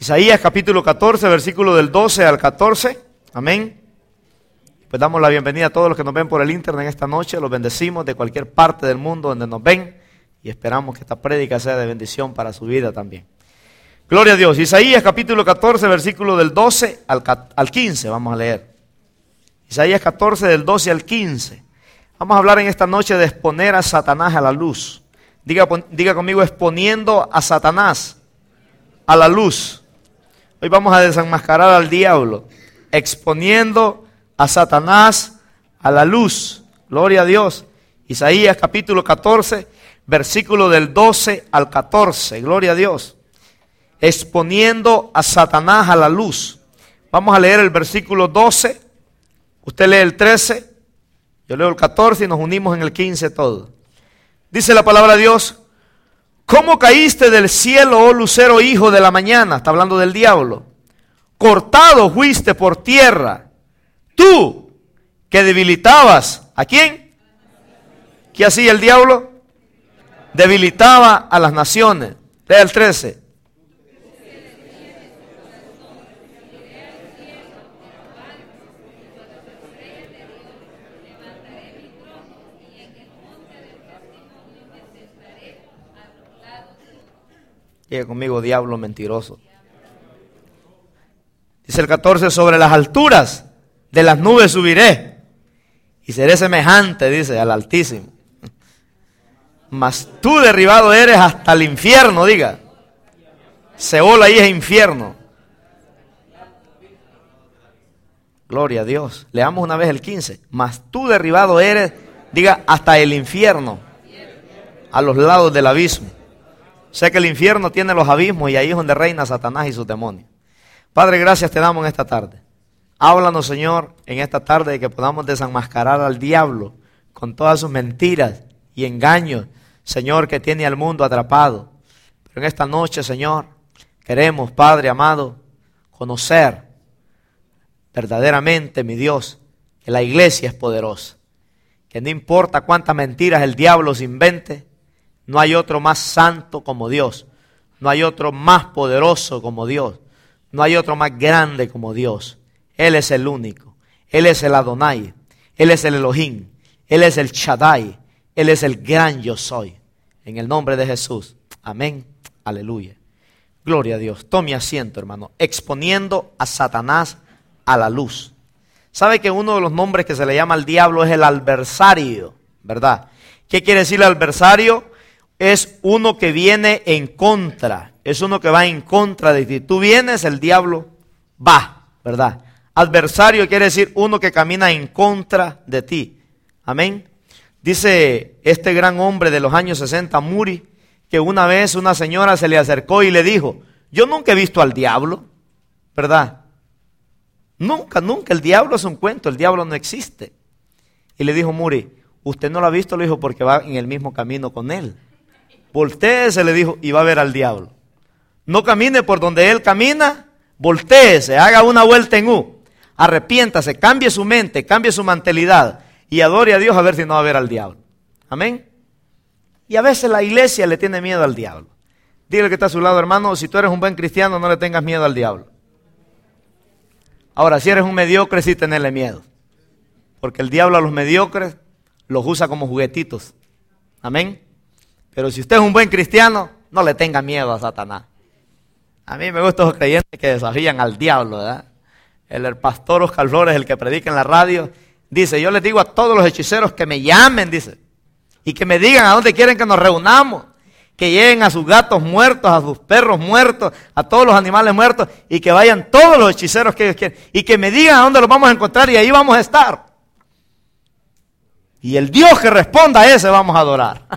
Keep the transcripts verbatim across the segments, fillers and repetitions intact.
Isaías capítulo catorce, versículo del doce al catorce. Amén. Pues damos la bienvenida a todos los que nos ven por el internet en esta noche. Los bendecimos de cualquier parte del mundo donde nos ven. Y esperamos que esta prédica sea de bendición para su vida también. Gloria a Dios. Isaías capítulo catorce, versículo del doce al, al quince. Vamos a leer. Isaías catorce, del doce al quince. Vamos a hablar en esta noche de exponer a Satanás a la luz. Diga, diga conmigo, exponiendo a Satanás a la luz. Hoy vamos a desenmascarar al diablo, exponiendo a Satanás a la luz. Gloria a Dios. Isaías capítulo catorce, versículo del doce al catorce. Gloria a Dios. Exponiendo a Satanás a la luz. Vamos a leer el versículo doce. Usted lee el trece. Yo leo el catorce y nos unimos en el quince todos. Dice la palabra de Dios: ¿cómo caíste del cielo, oh lucero hijo de la mañana? Está hablando del diablo. Cortado fuiste por tierra, tú que debilitabas. ¿A quién? ¿Qué hacía el diablo? Debilitaba a las naciones. Lea el trece. Llega conmigo, diablo mentiroso. Dice el catorce: sobre las alturas de las nubes subiré y seré semejante, dice, al Altísimo. Mas tú derribado eres hasta el infierno, diga. Seol ahí es infierno. Gloria a Dios. Leamos una vez el quince. Mas tú derribado eres, diga, hasta el infierno, a los lados del abismo. Sé que el infierno tiene los abismos y ahí es donde reina Satanás y sus demonios. Padre, gracias te damos en esta tarde. Háblanos, Señor, en esta tarde de que podamos desenmascarar al diablo con todas sus mentiras y engaños, Señor, que tiene al mundo atrapado. Pero en esta noche, Señor, queremos, Padre amado, conocer verdaderamente, mi Dios, que la iglesia es poderosa. Que no importa cuántas mentiras el diablo se invente, no hay otro más santo como Dios. No hay otro más poderoso como Dios. No hay otro más grande como Dios. Él es el único. Él es el Adonai. Él es el Elohim. Él es el Shaddai. Él es el gran yo soy. En el nombre de Jesús. Amén. Aleluya. Gloria a Dios. Tome asiento, hermano. Exponiendo a Satanás a la luz. ¿Sabe que uno de los nombres que se le llama al diablo es el adversario? ¿Verdad? ¿Qué quiere decir el adversario? Es uno que viene en contra, es uno que va en contra de ti. Tú vienes, el diablo va, ¿verdad? Adversario quiere decir uno que camina en contra de ti. Amén. Dice este gran hombre de los años sesenta, Muri, que una vez una señora se le acercó y le dijo: yo nunca he visto al diablo, ¿verdad? Nunca, nunca, el diablo es un cuento, el diablo no existe. Y le dijo Muri: usted no lo ha visto, le dijo, porque va en el mismo camino con él. Voltéese, le dijo, y va a ver al diablo. No camine por donde él camina, voltéese, haga una vuelta en U. Arrepiéntase, cambie su mente, cambie su mentalidad y adore a Dios a ver si no va a ver al diablo. Amén. Y a veces la iglesia le tiene miedo al diablo. Dile que está a su lado, hermano, si tú eres un buen cristiano, no le tengas miedo al diablo. Ahora, si eres un mediocre, sí tenerle miedo. Porque el diablo a los mediocres los usa como juguetitos. Amén. Pero si usted es un buen cristiano, no le tenga miedo a Satanás. A mí me gustan los creyentes que desafían al diablo, ¿verdad? El, el pastor Oscar Flores, el que predica en la radio, dice: yo les digo a todos los hechiceros que me llamen, dice, y que me digan a dónde quieren que nos reunamos, que lleguen a sus gatos muertos, a sus perros muertos, a todos los animales muertos, y que vayan todos los hechiceros que ellos quieren, y que me digan a dónde los vamos a encontrar, y ahí vamos a estar. Y el Dios que responda a ese vamos a adorar.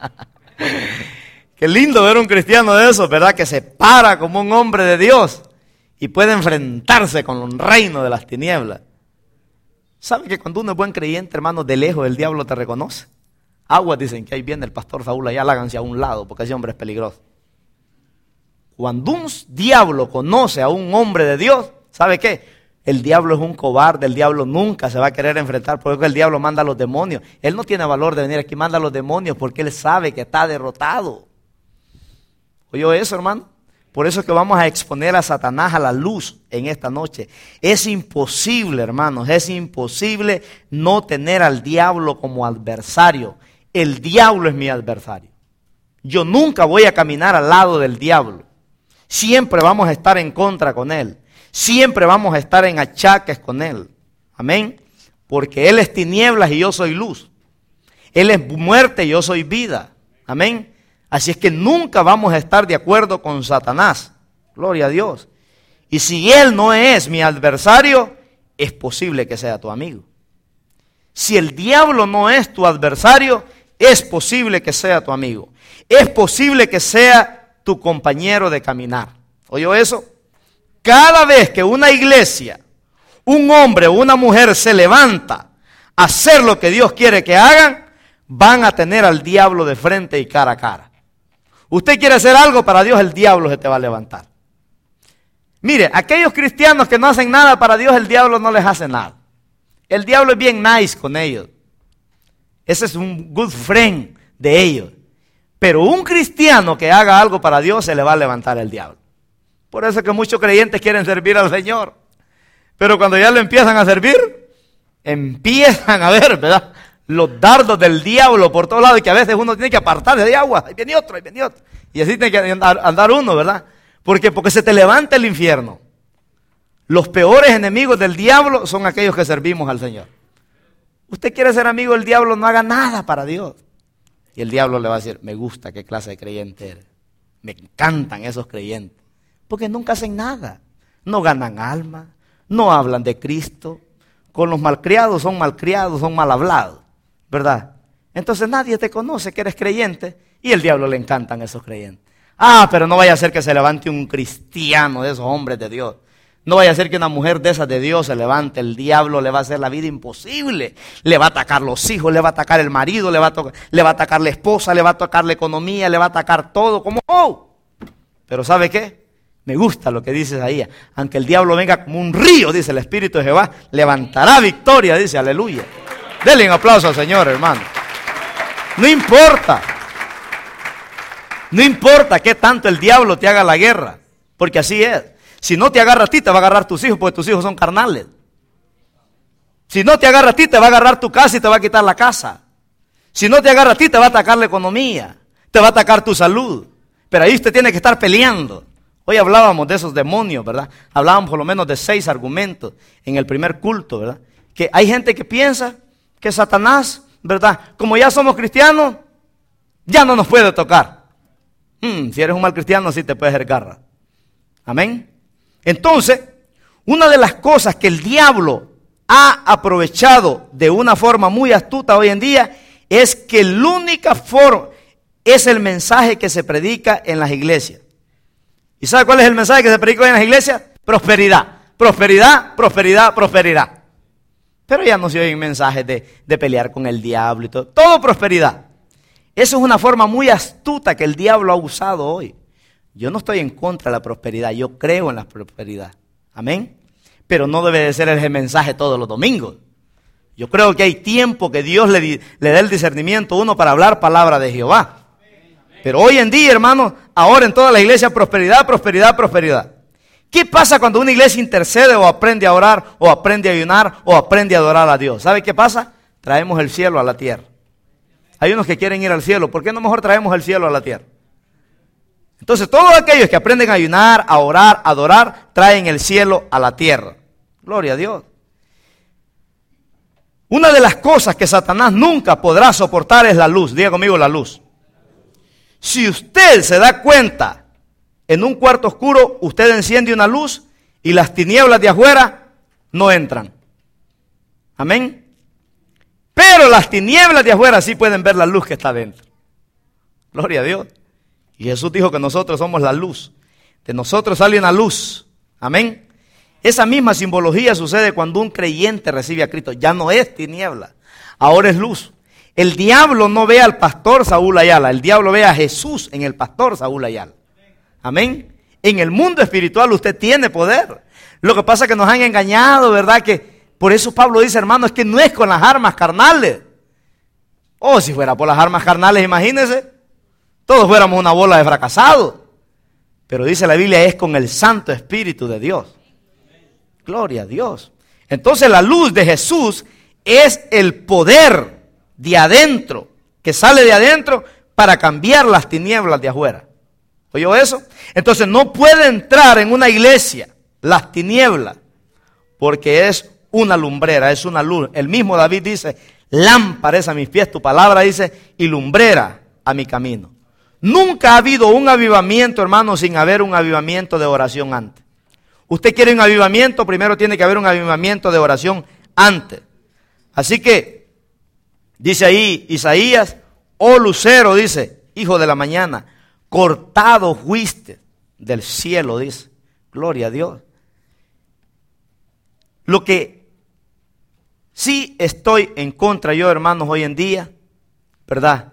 Qué lindo ver un cristiano de esos, ¿verdad? Que se para como un hombre de Dios y puede enfrentarse con un reino de las tinieblas. ¿Sabe que cuando uno es buen creyente, hermano, de lejos el diablo te reconoce? Aguas, dicen que ahí viene el pastor Saúl, allá láganse a un lado porque ese hombre es peligroso. Cuando un diablo conoce a un hombre de Dios, ¿sabe qué? El diablo es un cobarde, el diablo nunca se va a querer enfrentar, porque el diablo manda a los demonios. Él no tiene valor de venir aquí, manda a los demonios porque él sabe que está derrotado. ¿Oyó eso, hermano? Por eso es que vamos a exponer a Satanás a la luz en esta noche. Es imposible, hermanos, es imposible no tener al diablo como adversario. El diablo es mi adversario. Yo nunca voy a caminar al lado del diablo. Siempre vamos a estar en contra con él. Siempre vamos a estar en achaques con él. Amén. Porque él es tinieblas y yo soy luz. Él es muerte y yo soy vida. Amén. Así es que nunca vamos a estar de acuerdo con Satanás. Gloria a Dios. Y si él no es mi adversario, es posible que sea tu amigo. Si el diablo no es tu adversario, es posible que sea tu amigo. Es posible que sea tu compañero de caminar. ¿Oyó eso? Cada vez que una iglesia, un hombre o una mujer se levanta a hacer lo que Dios quiere que hagan, van a tener al diablo de frente y cara a cara. Usted quiere hacer algo para Dios, el diablo se te va a levantar. Mire, aquellos cristianos que no hacen nada para Dios, el diablo no les hace nada. El diablo es bien nice con ellos. Ese es un good friend de ellos. Pero un cristiano que haga algo para Dios, se le va a levantar el diablo. Por eso es que muchos creyentes quieren servir al Señor. Pero cuando ya lo empiezan a servir, empiezan a ver, ¿verdad?, los dardos del diablo por todos lados, y que a veces uno tiene que apartarse de agua. Ahí viene otro, ahí viene otro. Y así tiene que andar, andar uno, ¿verdad? Porque, porque se te levanta el infierno. Los peores enemigos del diablo son aquellos que servimos al Señor. Usted quiere ser amigo del diablo, no haga nada para Dios. Y el diablo le va a decir, me gusta qué clase de creyente eres. Me encantan esos creyentes. Porque nunca hacen nada. No ganan alma, no hablan de Cristo. Con los malcriados son malcriados, son mal hablados. ¿Verdad? Entonces nadie te conoce que eres creyente y el diablo le encantan esos creyentes. Ah, pero no vaya a ser que se levante un cristiano de esos hombres de Dios. No vaya a ser que una mujer de esas de Dios se levante. El diablo le va a hacer la vida imposible. Le va a atacar los hijos, le va a atacar el marido, le va a, to- le va a atacar la esposa, le va a atacar la economía, le va a atacar todo. Como, oh. Pero ¿sabe qué? Me gusta lo que dice Isaías. Aunque el diablo venga como un río, dice el Espíritu de Jehová, levantará victoria, dice, aleluya. Denle un aplauso al Señor, hermano. No importa. No importa qué tanto el diablo te haga la guerra. Porque así es. Si no te agarra a ti, te va a agarrar tus hijos, porque tus hijos son carnales. Si no te agarra a ti, te va a agarrar tu casa y te va a quitar la casa. Si no te agarra a ti, te va a atacar la economía. Te va a atacar tu salud. Pero ahí usted tiene que estar peleando. Hoy hablábamos de esos demonios, ¿verdad? Hablábamos por lo menos de seis argumentos en el primer culto, ¿verdad? Que hay gente que piensa que Satanás, ¿verdad?, como ya somos cristianos, ya no nos puede tocar. Hmm, si eres un mal cristiano, sí te puede hacer garra. Amén. Entonces, una de las cosas que el diablo ha aprovechado de una forma muy astuta hoy en día es que la única forma es el mensaje que se predica en las iglesias. ¿Y sabe cuál es el mensaje que se predica en las iglesias? Prosperidad, prosperidad, prosperidad, prosperidad. Pero ya no se oyen mensajes de, de pelear con el diablo y todo. Todo prosperidad. Eso es una forma muy astuta que el diablo ha usado hoy. Yo no estoy en contra de la prosperidad, yo creo en la prosperidad. Amén. Pero no debe de ser ese mensaje todos los domingos. Yo creo que hay tiempo que Dios le, le dé el discernimiento a uno para hablar palabra de Jehová. Pero hoy en día, hermanos, ahora en toda la iglesia, prosperidad, prosperidad, prosperidad. ¿Qué pasa cuando una iglesia intercede o aprende a orar o aprende a ayunar o aprende a adorar a Dios? ¿Sabe qué pasa? Traemos el cielo a la tierra. Hay unos que quieren ir al cielo. ¿Por qué no mejor traemos el cielo a la tierra? Entonces todos aquellos que aprenden a ayunar, a orar, a adorar, traen el cielo a la tierra. Gloria a Dios. Una de las cosas que Satanás nunca podrá soportar es la luz. Diga conmigo, la luz. Si usted se da cuenta, en un cuarto oscuro, usted enciende una luz y las tinieblas de afuera no entran. Amén. Pero las tinieblas de afuera sí pueden ver la luz que está dentro. Gloria a Dios. Y Jesús dijo que nosotros somos la luz. De nosotros sale una luz. Amén. Esa misma simbología sucede cuando un creyente recibe a Cristo. Ya no es tiniebla, ahora es luz. El diablo no ve al pastor Saúl Ayala, el diablo ve a Jesús en el pastor Saúl Ayala. Amén. En el mundo espiritual usted tiene poder. Lo que pasa es que nos han engañado, ¿verdad? Que por eso Pablo dice, hermano, es que no es con las armas carnales. Oh, si fuera por las armas carnales, imagínense, todos fuéramos una bola de fracasados. Pero dice la Biblia, es con el Santo Espíritu de Dios. Gloria a Dios. Entonces la luz de Jesús es el poder de adentro, que sale de adentro para cambiar las tinieblas de afuera. ¿Oyó eso? Entonces no puede entrar en una iglesia las tinieblas, porque es una lumbrera, es una luz. El mismo David dice, lámpara es a mis pies, tu palabra dice, y lumbrera a mi camino. Nunca ha habido un avivamiento, hermano, sin haber un avivamiento de oración antes. Usted quiere un avivamiento, primero tiene que haber un avivamiento de oración antes. Así que, dice ahí Isaías, oh lucero, dice, hijo de la mañana, cortado fuiste del cielo, dice. Gloria a Dios. Lo que sí estoy en contra yo, hermanos, hoy en día, ¿verdad?,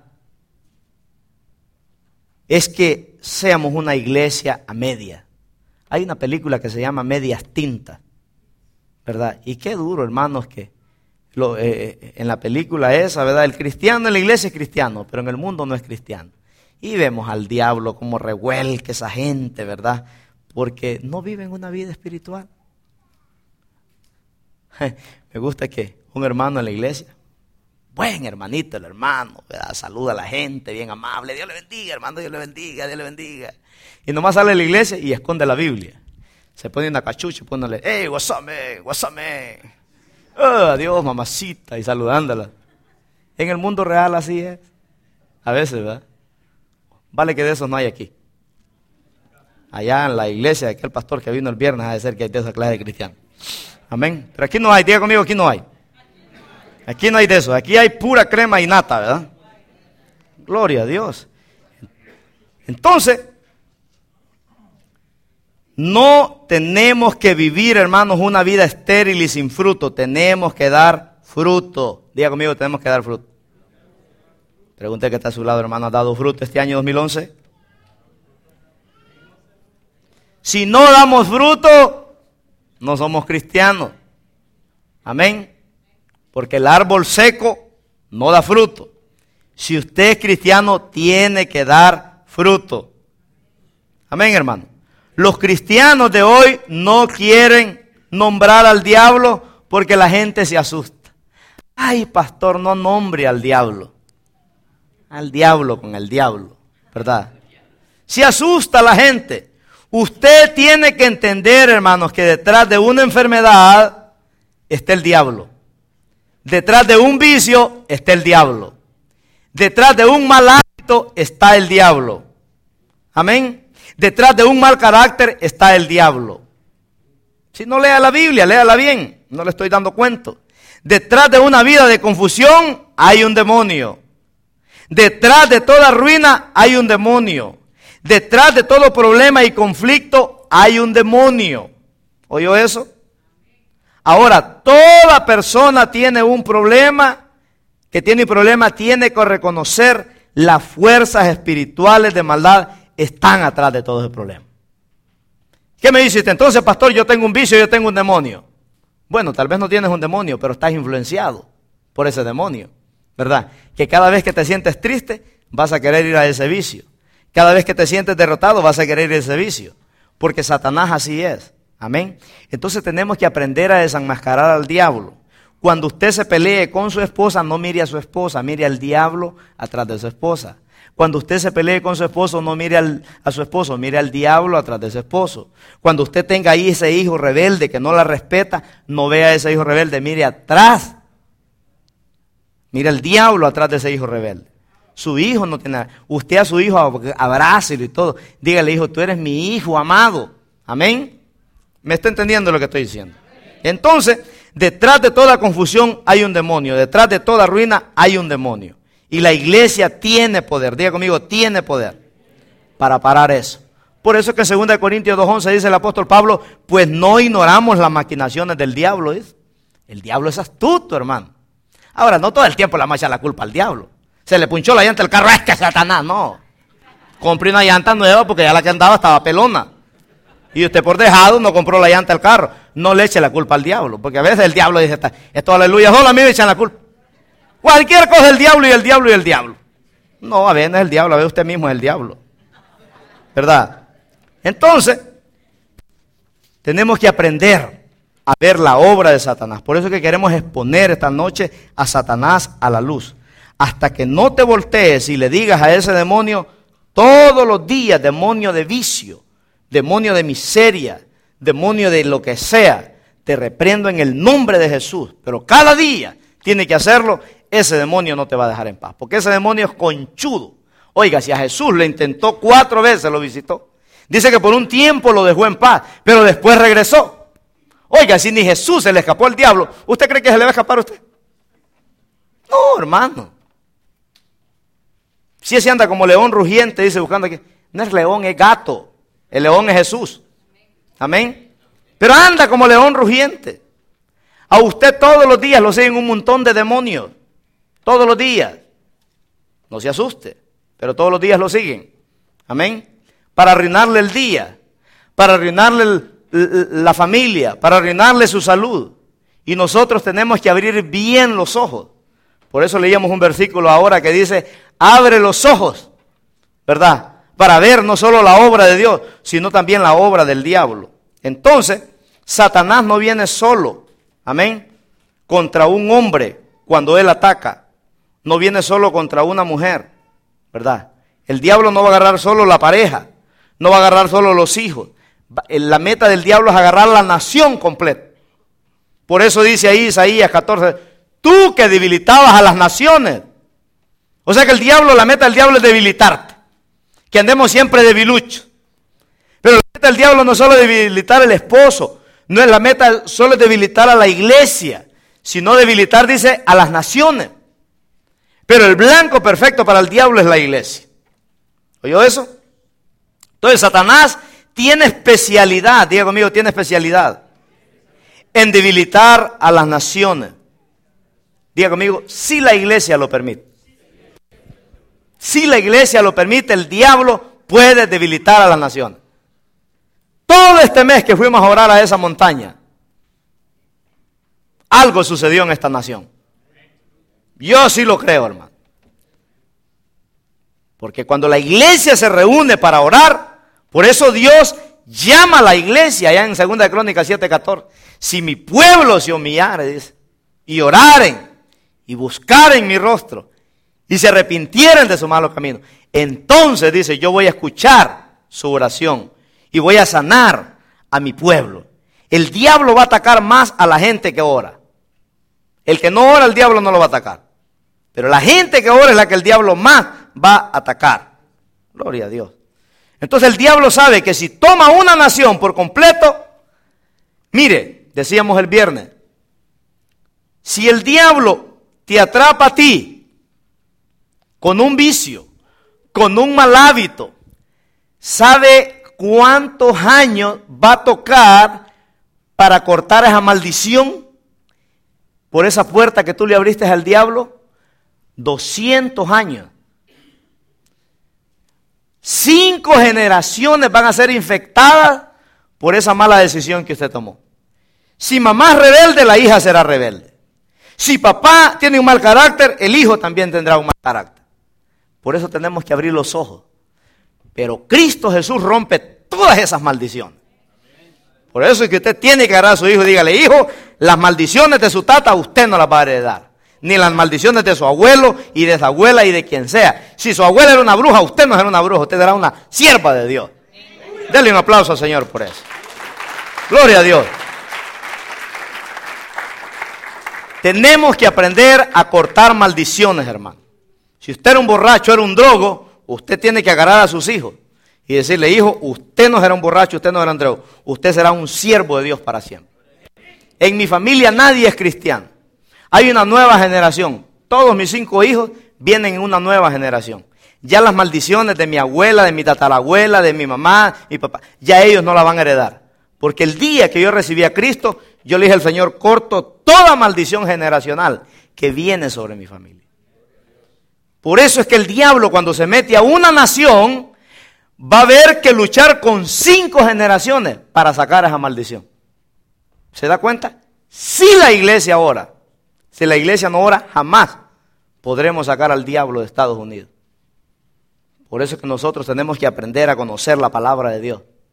es que seamos una iglesia a media. Hay una película que se llama Medias Tintas, ¿verdad? Y qué duro, hermanos, que lo, eh, en la película esa, ¿verdad? El cristiano en la iglesia es cristiano, pero en el mundo no es cristiano. Y vemos al diablo como revuelque esa gente, ¿verdad? Porque no viven una vida espiritual. Me gusta que un hermano en la iglesia, buen hermanito el hermano, ¿verdad?, saluda a la gente, bien amable, Dios le bendiga, hermano, Dios le bendiga, Dios le bendiga. Y nomás sale de la iglesia y esconde la Biblia. Se pone una cachucha y pone, hey, what's up, man, what's up, man. Oh, adiós, mamacita, y saludándola. En el mundo real así es. A veces, ¿verdad? Vale que de esos no hay aquí. Allá en la iglesia de aquel pastor que vino el viernes, ha de ser que hay de esa clase de cristianos. Amén. Pero aquí no hay, diga conmigo, aquí no hay. Aquí no hay de eso, aquí hay pura crema y nata, ¿verdad? Gloria a Dios. Entonces, no tenemos que vivir, hermanos, una vida estéril y sin fruto. Tenemos que dar fruto. Diga conmigo, tenemos que dar fruto. Pregunte que está a su lado, hermano, ¿ha dado fruto este año dos mil once? Si no damos fruto, no somos cristianos. Amén. Porque el árbol seco no da fruto. Si usted es cristiano, tiene que dar fruto. Amén, hermano. Los cristianos de hoy no quieren nombrar al diablo porque la gente se asusta. Ay, pastor, no nombre al diablo. Al diablo con el diablo, ¿verdad? Se asusta la gente. Usted tiene que entender, hermanos, que detrás de una enfermedad está el diablo. Detrás de un vicio está el diablo. Detrás de un mal hábito está el diablo. Amén. Detrás de un mal carácter está el diablo. Si no lea la Biblia, léala bien. No le estoy dando cuento. Detrás de una vida de confusión hay un demonio. Detrás de toda ruina hay un demonio. Detrás de todo problema y conflicto hay un demonio. ¿Oyó eso? Ahora, toda persona tiene un problema, que tiene un problema, tiene que reconocer las fuerzas espirituales de maldad están atrás de todo ese problema. ¿Qué me dice usted? Entonces, pastor, yo tengo un vicio, yo tengo un demonio. Bueno, tal vez no tienes un demonio, pero estás influenciado por ese demonio, ¿verdad? Que cada vez que te sientes triste, vas a querer ir a ese vicio. Cada vez que te sientes derrotado, vas a querer ir a ese vicio. Porque Satanás así es. Amén. Entonces tenemos que aprender a desenmascarar al diablo. Cuando usted se pelee con su esposa, no mire a su esposa, mire al diablo atrás de su esposa. Cuando usted se pelee con su esposo, no mire al, a su esposo, mire al diablo atrás de su esposo. Cuando usted tenga ahí ese hijo rebelde que no la respeta, no vea a ese hijo rebelde, mire atrás. Mire al diablo atrás de ese hijo rebelde. Su hijo no tiene nada. Usted a su hijo abrácelo y todo. Dígale, hijo, tú eres mi hijo amado. Amén. ¿Me está entendiendo lo que estoy diciendo? Entonces, detrás de toda confusión hay un demonio. Detrás de toda ruina hay un demonio. Y la iglesia tiene poder. Diga conmigo, tiene poder para parar eso. Por eso que en segunda Corintios dos once dice el apóstol Pablo, pues no ignoramos las maquinaciones del diablo. ¿Es? El diablo es astuto, hermano. Ahora, no todo el tiempo le vamos a echar la culpa al diablo. Se le punchó la llanta al carro, es que Satanás, no. Compré una llanta nueva porque ya la que andaba estaba pelona. Y usted por dejado no compró la llanta al carro. No le eche la culpa al diablo. Porque a veces el diablo dice, esto aleluya, solo a mí me echan la culpa. Cualquier cosa el diablo y el diablo y el diablo. No, a veces no es el diablo, a veces usted mismo es el diablo. ¿Verdad? Entonces, tenemos que aprender a ver la obra de Satanás. Por eso es que queremos exponer esta noche a Satanás a la luz. Hasta que no te voltees y le digas a ese demonio todos los días, demonio de vicio, demonio de miseria, demonio de lo que sea, te reprendo en el nombre de Jesús. Pero cada día tiene que hacerlo, ese demonio no te va a dejar en paz. Porque ese demonio es conchudo. Oiga, si a Jesús le intentó cuatro veces, lo visitó. Dice que por un tiempo lo dejó en paz, pero después regresó. Oiga, si ni Jesús se le escapó al diablo, ¿usted cree que se le va a escapar a usted? No, hermano. Si ese anda como león rugiente, dice buscando aquí. No es león, es gato. El león es Jesús. Amén. Pero anda como león rugiente. A usted todos los días lo siguen un montón de demonios. Todos los días. No se asuste, pero todos los días lo siguen. Amén. Para arruinarle el día, para arruinarle el, la familia, para arruinarle su salud. Y nosotros tenemos que abrir bien los ojos. Por eso leíamos un versículo ahora que dice, abre los ojos, ¿verdad? Para ver no solo la obra de Dios, sino también la obra del diablo. Entonces, Satanás no viene solo, amén, contra un hombre cuando él ataca. No viene solo contra una mujer, ¿verdad? El diablo no va a agarrar solo la pareja, no va a agarrar solo los hijos. La meta del diablo es agarrar la nación completa. Por eso dice ahí Isaías catorce, tú que debilitabas a las naciones. O sea que el diablo, la meta del diablo es debilitarte. Que andemos siempre debiluchos. Pero la meta del diablo no es solo debilitar al esposo, no es la meta solo debilitar a la iglesia, sino debilitar, dice, a las naciones. Pero el blanco perfecto para el diablo es la iglesia. ¿Oyó eso? Entonces Satanás tiene especialidad, diga conmigo, tiene especialidad en debilitar a las naciones. Diga conmigo, si la iglesia lo permite. Si la iglesia lo permite, el diablo puede debilitar a las naciones. Todo este mes que fuimos a orar a esa montaña, algo sucedió en esta nación. Yo sí lo creo, hermano. Porque cuando la iglesia se reúne para orar, por eso Dios llama a la iglesia, allá en segunda de Crónicas siete catorce. Si mi pueblo se humillare, dice, y oraren, y buscaren mi rostro, y se arrepintieren de su malo camino, entonces dice, yo voy a escuchar su oración, y voy a sanar a mi pueblo. El diablo va a atacar más a la gente que ora. El que no ora, el diablo no lo va a atacar. Pero la gente que ora es la que el diablo más va a atacar. Gloria a Dios. Entonces el diablo sabe que si toma una nación por completo, mire, decíamos el viernes, si el diablo te atrapa a ti con un vicio, con un mal hábito, ¿sabe cuántos años va a tocar para cortar esa maldición por esa puerta que tú le abriste al diablo? doscientos años. Cinco generaciones van a ser infectadas por esa mala decisión que usted tomó. Si mamá es rebelde, la hija será rebelde. Si papá tiene un mal carácter, el hijo también tendrá un mal carácter. Por eso tenemos que abrir los ojos. Pero Cristo Jesús rompe todas esas maldiciones. Por eso es que usted tiene que agarrar a su hijo y dígale, hijo, las maldiciones de su tata usted no las va a heredar. Ni las maldiciones de su abuelo y de su abuela y de quien sea. Si su abuela era una bruja, usted no era una bruja, usted era una sierva de Dios. Denle un aplauso al Señor por eso. Gloria a Dios. Tenemos que aprender a cortar maldiciones, hermano. Si usted era un borracho, era un drogo, usted tiene que agarrar a sus hijos y decirle, hijo, usted no será un borracho, usted no será un drogo, usted será un siervo de Dios para siempre. En mi familia nadie es cristiano. Hay una nueva generación. Todos mis cinco hijos vienen en una nueva generación. Ya las maldiciones de mi abuela, de mi tatarabuela, de mi mamá, mi papá, ya ellos no la van a heredar. Porque el día que yo recibí a Cristo, yo le dije al Señor, corto toda maldición generacional que viene sobre mi familia. Por eso es que el diablo, cuando se mete a una nación, va a haber que luchar con cinco generaciones para sacar esa maldición. ¿Se da cuenta? Si la iglesia ora, si la iglesia no ora, jamás podremos sacar al diablo de Estados Unidos. Por eso es que nosotros tenemos que aprender a conocer la palabra de Dios.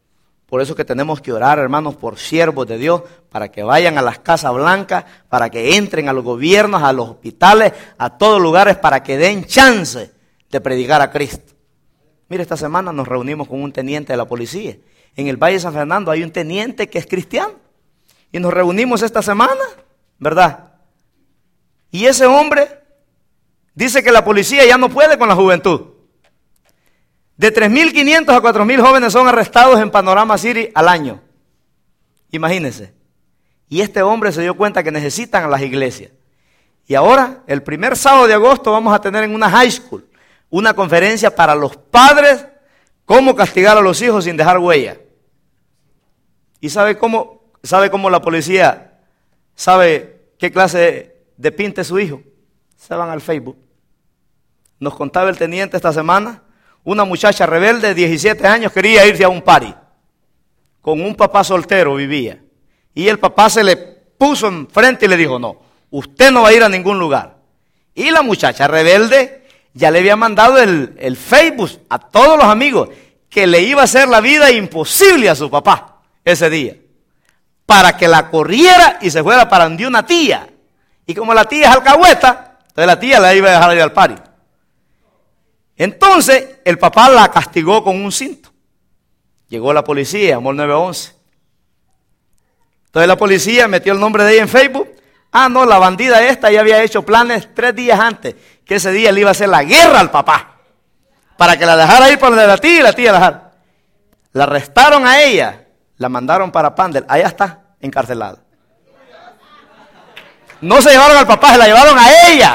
Por eso que tenemos que orar, hermanos, por siervos de Dios, para que vayan a las casas blancas, para que entren a los gobiernos, a los hospitales, a todos lugares, para que den chance de predicar a Cristo. Mire, esta semana nos reunimos con un teniente de la policía. En el Valle de San Fernando hay un teniente que es cristiano. Y nos reunimos esta semana, ¿verdad? Y ese hombre dice que la policía ya no puede con la juventud. De tres mil quinientos a cuatro mil jóvenes son arrestados en Panorama City al año. Imagínense. Y este hombre se dio cuenta que necesitan a las iglesias. Y ahora, el primer sábado de agosto, vamos a tener en una high school una conferencia para los padres, cómo castigar a los hijos sin dejar huella. ¿Y sabe cómo, sabe cómo la policía sabe qué clase de pinta es su hijo? Se van al Facebook. Nos contaba el teniente esta semana, una muchacha rebelde de diecisiete años quería irse a un party. Con un papá soltero vivía. Y el papá se le puso enfrente y le dijo, no, usted no va a ir a ningún lugar. Y la muchacha rebelde ya le había mandado el, el Facebook a todos los amigos que le iba a hacer la vida imposible a su papá ese día. Para que la corriera y se fuera para donde una tía. Y como la tía es alcahueta, entonces la tía la iba a dejar ir al party. Entonces el papá la castigó con un cinto. Llegó la policía, llamó al nueve once. Entonces la policía metió el nombre de ella en Facebook. Ah, no, la bandida esta ya había hecho planes tres días antes, que ese día le iba a hacer la guerra al papá, para que la dejara ir para donde la tía y la tía la dejara. La arrestaron a ella, la mandaron para Pandel, allá está, encarcelada. No se llevaron al papá, se la llevaron a ella.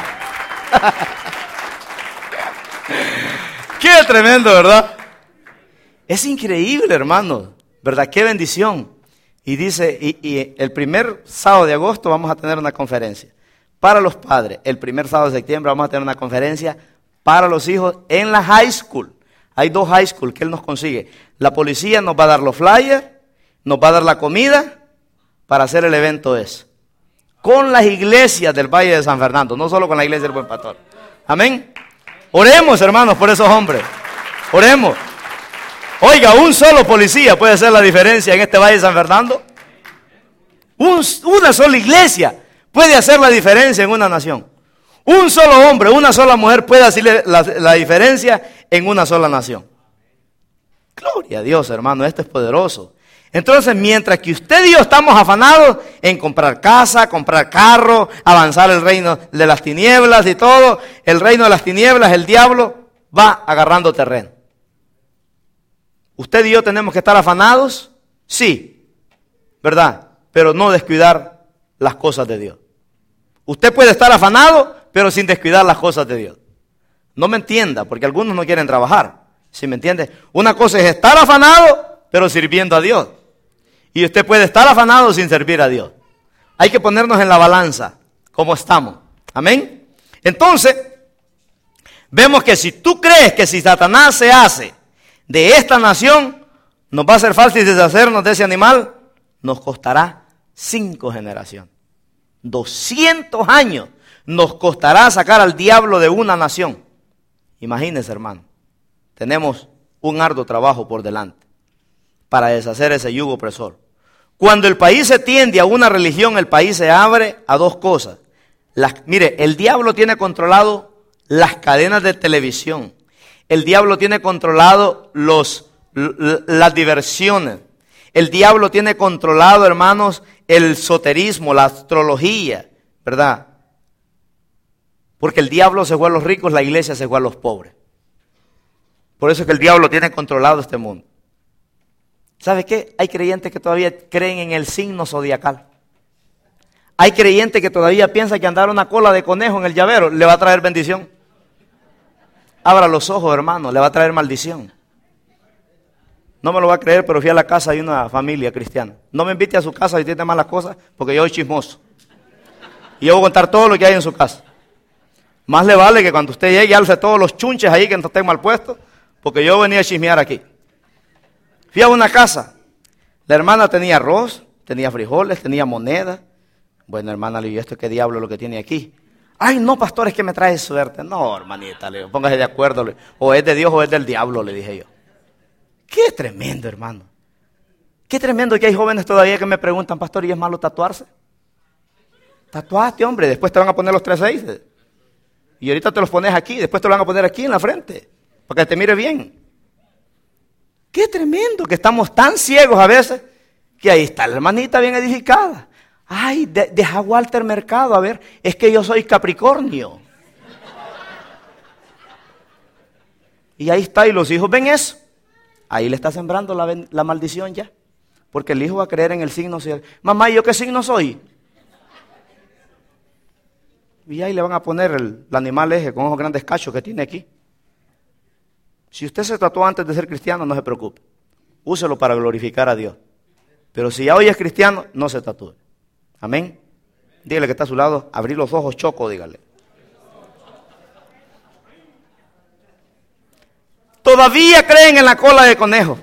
Qué tremendo, ¿verdad? Es increíble, hermano, ¿verdad? Qué bendición. Y dice, y, y el primer sábado de agosto vamos a tener una conferencia para los padres. El primer sábado de septiembre vamos a tener una conferencia para los hijos en la high school. Hay dos high school que él nos consigue. La policía nos va a dar los flyers, nos va a dar la comida para hacer el evento ese. Con las iglesias del Valle de San Fernando, no solo con la iglesia del Buen Pastor. Amén. Oremos, hermanos, por esos hombres. Oremos. Oiga, un solo policía puede hacer la diferencia en este Valle de San Fernando. Un, una sola iglesia puede hacer la diferencia en una nación. Un solo hombre, una sola mujer puede hacer la, la diferencia en una sola nación. Gloria a Dios, hermano, esto es poderoso. Entonces, mientras que usted y yo estamos afanados en comprar casa, comprar carro, avanzar el reino de las tinieblas y todo, el reino de las tinieblas, el diablo va agarrando terreno. ¿Usted y yo tenemos que estar afanados? Sí, ¿verdad? Pero no descuidar las cosas de Dios. Usted puede estar afanado, pero sin descuidar las cosas de Dios. No me entienda, porque algunos no quieren trabajar. ¿Sí me entiende? Una cosa es estar afanado, pero sirviendo a Dios. Y usted puede estar afanado sin servir a Dios. Hay que ponernos en la balanza, cómo estamos. Amén. Entonces, vemos que si tú crees que si Satanás se hace de esta nación, nos va a ser fácil deshacernos de ese animal, nos costará cinco generaciones. doscientos años nos costará sacar al diablo de una nación. Imagínense, hermano, tenemos un arduo trabajo por delante para deshacer ese yugo opresor. Cuando el país se tiende a una religión, el país se abre a dos cosas. Las, mire, el diablo tiene controlado las cadenas de televisión. El diablo tiene controlado los, las diversiones. El diablo tiene controlado, hermanos, el esoterismo, la astrología, ¿verdad? Porque el diablo se fue a los ricos, la iglesia se fue a los pobres. Por eso es que el diablo tiene controlado este mundo. ¿Sabe qué? Hay creyentes que todavía creen en el signo zodiacal. Hay creyentes que todavía piensan que andar una cola de conejo en el llavero le va a traer bendición. Abra los ojos, hermano, le va a traer maldición. No me lo va a creer, pero fui a la casa de una familia cristiana. No me invite a su casa si tiene malas cosas, porque yo soy chismoso. Y yo voy a contar todo lo que hay en su casa. Más le vale que cuando usted llegue, alce todos los chunches ahí que no estén mal puestos, porque yo venía a chismear aquí. Fui a una casa. La hermana tenía arroz, tenía frijoles, tenía moneda. Bueno, hermana, le digo, ¿esto qué diablo es lo que tiene aquí? Ay, no, pastor, es que me trae suerte. No, hermanita, le digo, póngase de acuerdo. Le, o es de Dios o es del diablo, le dije yo. Qué tremendo, hermano. Qué tremendo que hay jóvenes todavía que me preguntan, pastor, ¿y es malo tatuarse? Tatuaste, hombre, después te van a poner los tres seis. Y ahorita te los pones aquí, después te los van a poner aquí en la frente, para que te mire bien. Qué tremendo que estamos tan ciegos a veces, que ahí está la hermanita bien edificada. Ay, de, deja Walter Mercado, a ver, es que yo soy Capricornio. Y ahí está, y los hijos ven eso. Ahí le está sembrando la, la maldición ya. Porque el hijo va a creer en el signo. Mamá, ¿y yo qué signo soy? Y ahí le van a poner el, el animal ese con ojos grandes cachos que tiene aquí. Si usted se tatuó antes de ser cristiano, no se preocupe. Úselo para glorificar a Dios. Pero si ya hoy es cristiano, no se tatúe. Amén. Dígale que está a su lado, abrir los ojos, Choco, dígale. Todavía creen en la cola de conejo.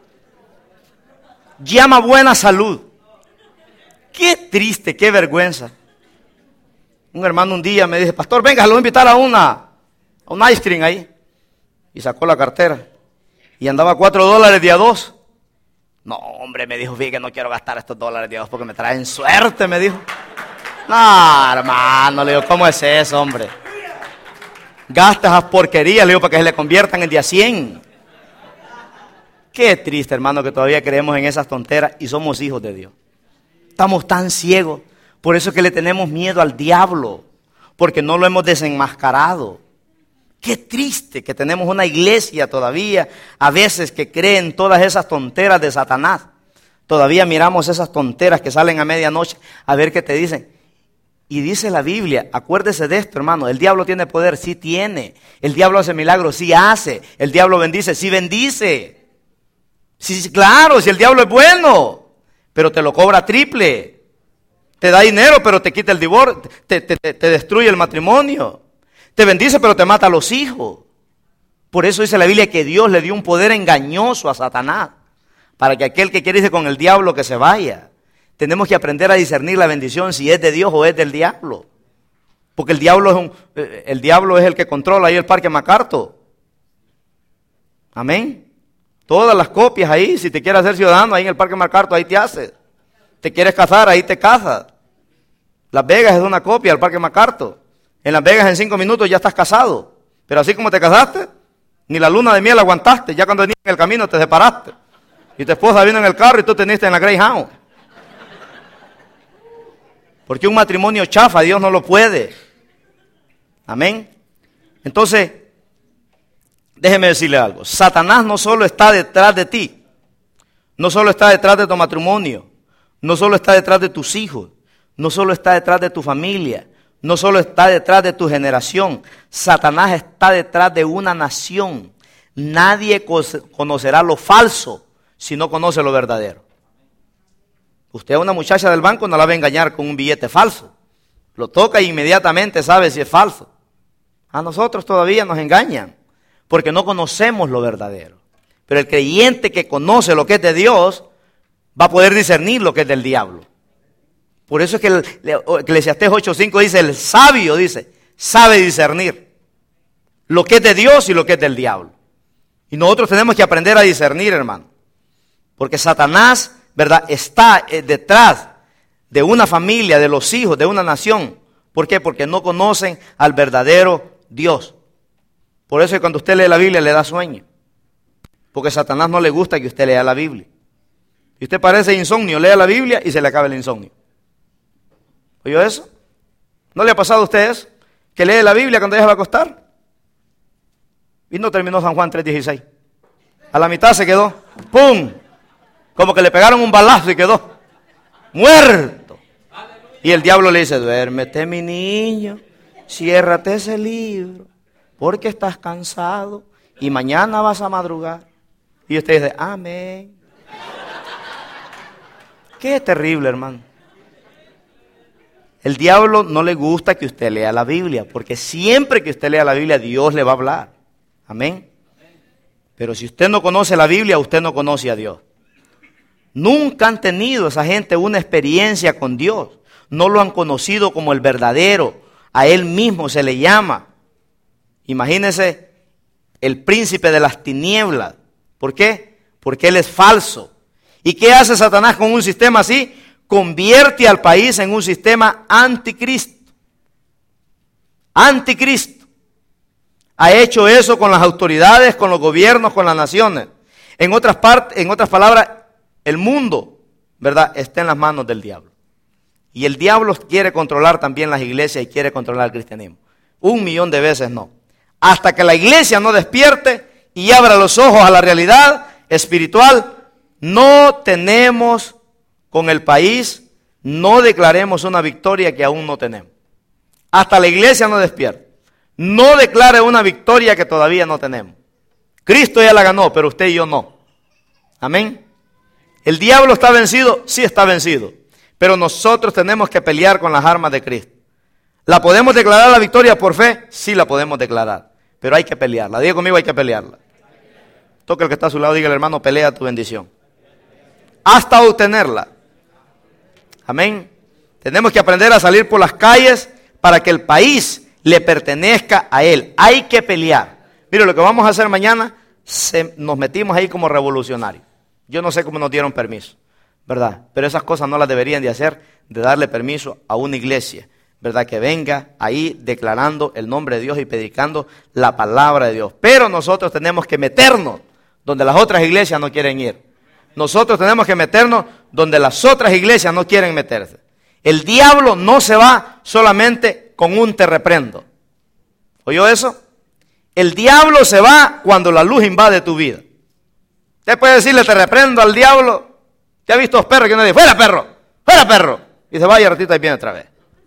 Llama buena salud. Qué triste, qué vergüenza. Un hermano un día me dice, pastor, venga, lo voy a invitar a una, a un ice cream ahí. Y sacó la cartera. Y andaba cuatro dólares de a dos. No, hombre, me dijo, fíjate que no quiero gastar estos dólares de a dos porque me traen suerte, me dijo. No, hermano, le digo, ¿cómo es eso, hombre? Gasta esas porquerías, le digo, para que se le conviertan en de a cien. Qué triste, hermano, que todavía creemos en esas tonteras y somos hijos de Dios. Estamos tan ciegos. Por eso es que le tenemos miedo al diablo, porque no lo hemos desenmascarado. Qué triste que tenemos una iglesia todavía, a veces que cree en todas esas tonteras de Satanás. Todavía miramos esas tonteras que salen a medianoche a ver qué te dicen. Y dice la Biblia, acuérdese de esto, hermano, el diablo tiene poder, sí tiene. El diablo hace milagros, sí hace. El diablo bendice, sí bendice. Sí, claro, si el diablo es bueno, pero te lo cobra triple. Te da dinero, pero te quita el divorcio, te, te, te destruye el matrimonio. Te bendice, pero te mata a los hijos. Por eso dice la Biblia que Dios le dio un poder engañoso a Satanás, para que aquel que quiere irse con el diablo que se vaya. Tenemos que aprender a discernir la bendición si es de Dios o es del diablo. Porque el diablo es, un, el, diablo es el que controla ahí el Parque MacArthur. Amén. Todas las copias ahí, si te quieres hacer ciudadano ahí en el Parque MacArthur, ahí te haces. Te quieres casar, ahí te casas. Las Vegas es una copia del Parque MacArthur. En Las Vegas en cinco minutos ya estás casado. Pero así como te casaste, ni la luna de miel aguantaste. Ya cuando venías en el camino te separaste. Y tu esposa vino en el carro y tú teniste en la Greyhound. Porque un matrimonio chafa, Dios no lo puede. Amén. Entonces, déjeme decirle algo. Satanás no solo está detrás de ti. No solo está detrás de tu matrimonio. No solo está detrás de tus hijos. No solo está detrás de tu familia. No solo está detrás de tu generación. Satanás está detrás de una nación. Nadie conocerá lo falso si no conoce lo verdadero. Usted a una muchacha del banco no la va a engañar con un billete falso. Lo toca e inmediatamente sabe si es falso. A nosotros todavía nos engañan porque no conocemos lo verdadero. Pero el creyente que conoce lo que es de Dios va a poder discernir lo que es del diablo. Por eso es que el Eclesiastés ocho cinco dice, el sabio, dice, sabe discernir lo que es de Dios y lo que es del diablo. Y nosotros tenemos que aprender a discernir, hermano. Porque Satanás, ¿verdad?, está detrás de una familia, de los hijos, de una nación. ¿Por qué? Porque no conocen al verdadero Dios. Por eso es que cuando usted lee la Biblia le da sueño. Porque a Satanás no le gusta que usted lea la Biblia. Y usted parece insomnio, lea la Biblia y se le acaba el insomnio. ¿Oyó eso? ¿No le ha pasado a usted eso? Que lee la Biblia cuando ella va a acostar. Y no terminó San Juan tres dieciséis. A la mitad se quedó. ¡Pum! Como que le pegaron un balazo y quedó muerto. Y el diablo le dice, duérmete mi niño, ciérrate ese libro, porque estás cansado y mañana vas a madrugar. Y usted dice, amén. Qué terrible, hermano. El diablo no le gusta que usted lea la Biblia, porque siempre que usted lea la Biblia, Dios le va a hablar. Amén. Pero si usted no conoce la Biblia, usted no conoce a Dios. Nunca han tenido esa gente una experiencia con Dios. No lo han conocido como el verdadero. A Él mismo se le llama. Imagínese el príncipe de las tinieblas. ¿Por qué? Porque Él es falso. ¿Y qué hace Satanás con un sistema así? Convierte al país en un sistema anticristo. Anticristo. Ha hecho eso con las autoridades, con los gobiernos, con las naciones. En otras partes, en otras palabras, el mundo, ¿verdad?, está en las manos del diablo. Y el diablo quiere controlar también las iglesias y quiere controlar el cristianismo. Un millón de veces no. Hasta que la iglesia no despierte y abra los ojos a la realidad espiritual, no tenemos con el país, no declaremos una victoria que aún no tenemos. Hasta la iglesia no despierte. No declare una victoria que todavía no tenemos. Cristo ya la ganó, pero usted y yo no. Amén. ¿El diablo está vencido? Sí está vencido. Pero nosotros tenemos que pelear con las armas de Cristo. ¿La podemos declarar la victoria por fe? Sí la podemos declarar. Pero hay que pelearla. Diga conmigo, hay que pelearla. Toque el que está a su lado, diga al hermano, pelea tu bendición. Hasta obtenerla. Amén. Tenemos que aprender a salir por las calles para que el país le pertenezca a él. Hay que pelear. Mire, lo que vamos a hacer mañana, se, nos metimos ahí como revolucionarios. Yo no sé cómo nos dieron permiso, ¿verdad? Pero esas cosas no las deberían de hacer, de darle permiso a una iglesia, ¿verdad? Que venga ahí declarando el nombre de Dios y predicando la palabra de Dios. Pero nosotros tenemos que meternos donde las otras iglesias no quieren ir. Nosotros tenemos que meternos donde las otras iglesias no quieren meterse. El diablo no se va solamente con un te reprendo. ¿Oyó eso? El diablo se va cuando la luz invade tu vida. Usted puede decirle te reprendo al diablo. ¿Te ha visto los perros que uno dice fuera perro, fuera perro? Y se va y al ratito y viene otra vez.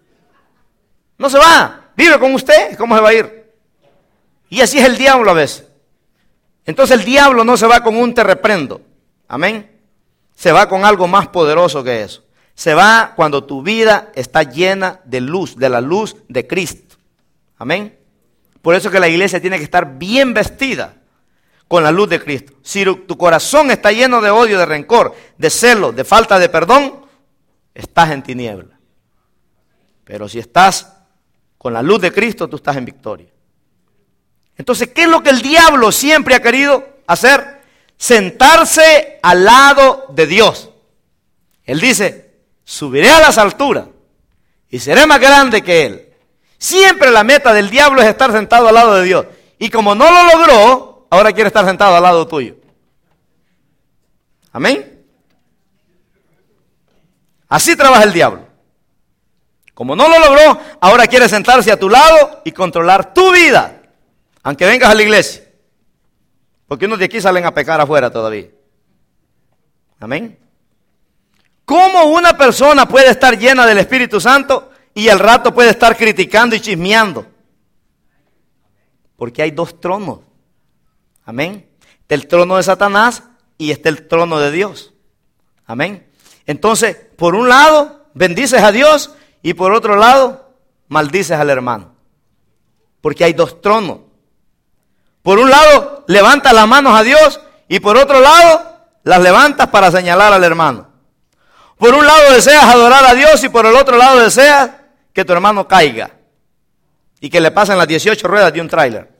No se va, vive con usted. ¿Cómo se va a ir? Y así es el diablo a veces. Entonces el diablo no se va con un te reprendo. Amén. Se va con algo más poderoso que eso. Se va cuando tu vida está llena de luz, de la luz de Cristo. Amén. Por eso que la iglesia tiene que estar bien vestida con la luz de Cristo. Si tu corazón está lleno de odio, de rencor, de celo, de falta de perdón, estás en tiniebla. Pero si estás con la luz de Cristo, tú estás en victoria. Entonces, ¿qué es lo que el diablo siempre ha querido hacer? Sentarse al lado de Dios. Él dice, subiré a las alturas y seré más grande que Él. Siempre la meta del diablo es estar sentado al lado de Dios. Y como no lo logró, ahora quiere estar sentado al lado tuyo. Amén. Así trabaja el diablo. Como no lo logró, ahora quiere sentarse a tu lado y controlar tu vida. Aunque vengas a la iglesia. Porque unos de aquí salen a pecar afuera todavía. Amén. ¿Cómo una persona puede estar llena del Espíritu Santo y al rato puede estar criticando y chismeando? Porque hay dos tronos. Amén. Está el trono de Satanás y está el trono de Dios. Amén. Entonces, por un lado, bendices a Dios y por otro lado, maldices al hermano. Porque hay dos tronos. Por un lado, levantas las manos a Dios y por otro lado, las levantas para señalar al hermano. Por un lado deseas adorar a Dios y por el otro lado deseas que tu hermano caiga y que le pasen las dieciocho ruedas de un tráiler.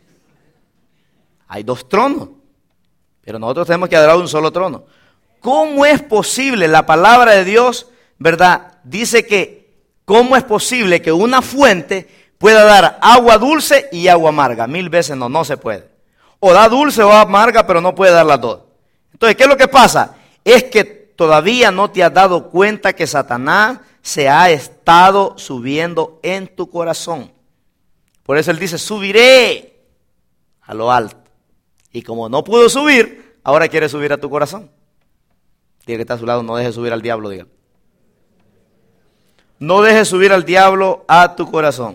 Hay dos tronos, pero nosotros tenemos que adorar un solo trono. ¿Cómo es posible? La palabra de Dios, ¿verdad? Dice que ¿cómo es posible que una fuente pueda dar agua dulce y agua amarga? Mil veces no, no se puede. O da dulce o amarga, pero no puede dar las dos. Entonces, ¿qué es lo que pasa? Es que todavía no te has dado cuenta que Satanás se ha estado subiendo en tu corazón. Por eso él dice, subiré a lo alto. Y como no pudo subir, ahora quiere subir a tu corazón. Diga que está a su lado, no deje subir al diablo, diga. No dejes subir al diablo a tu corazón.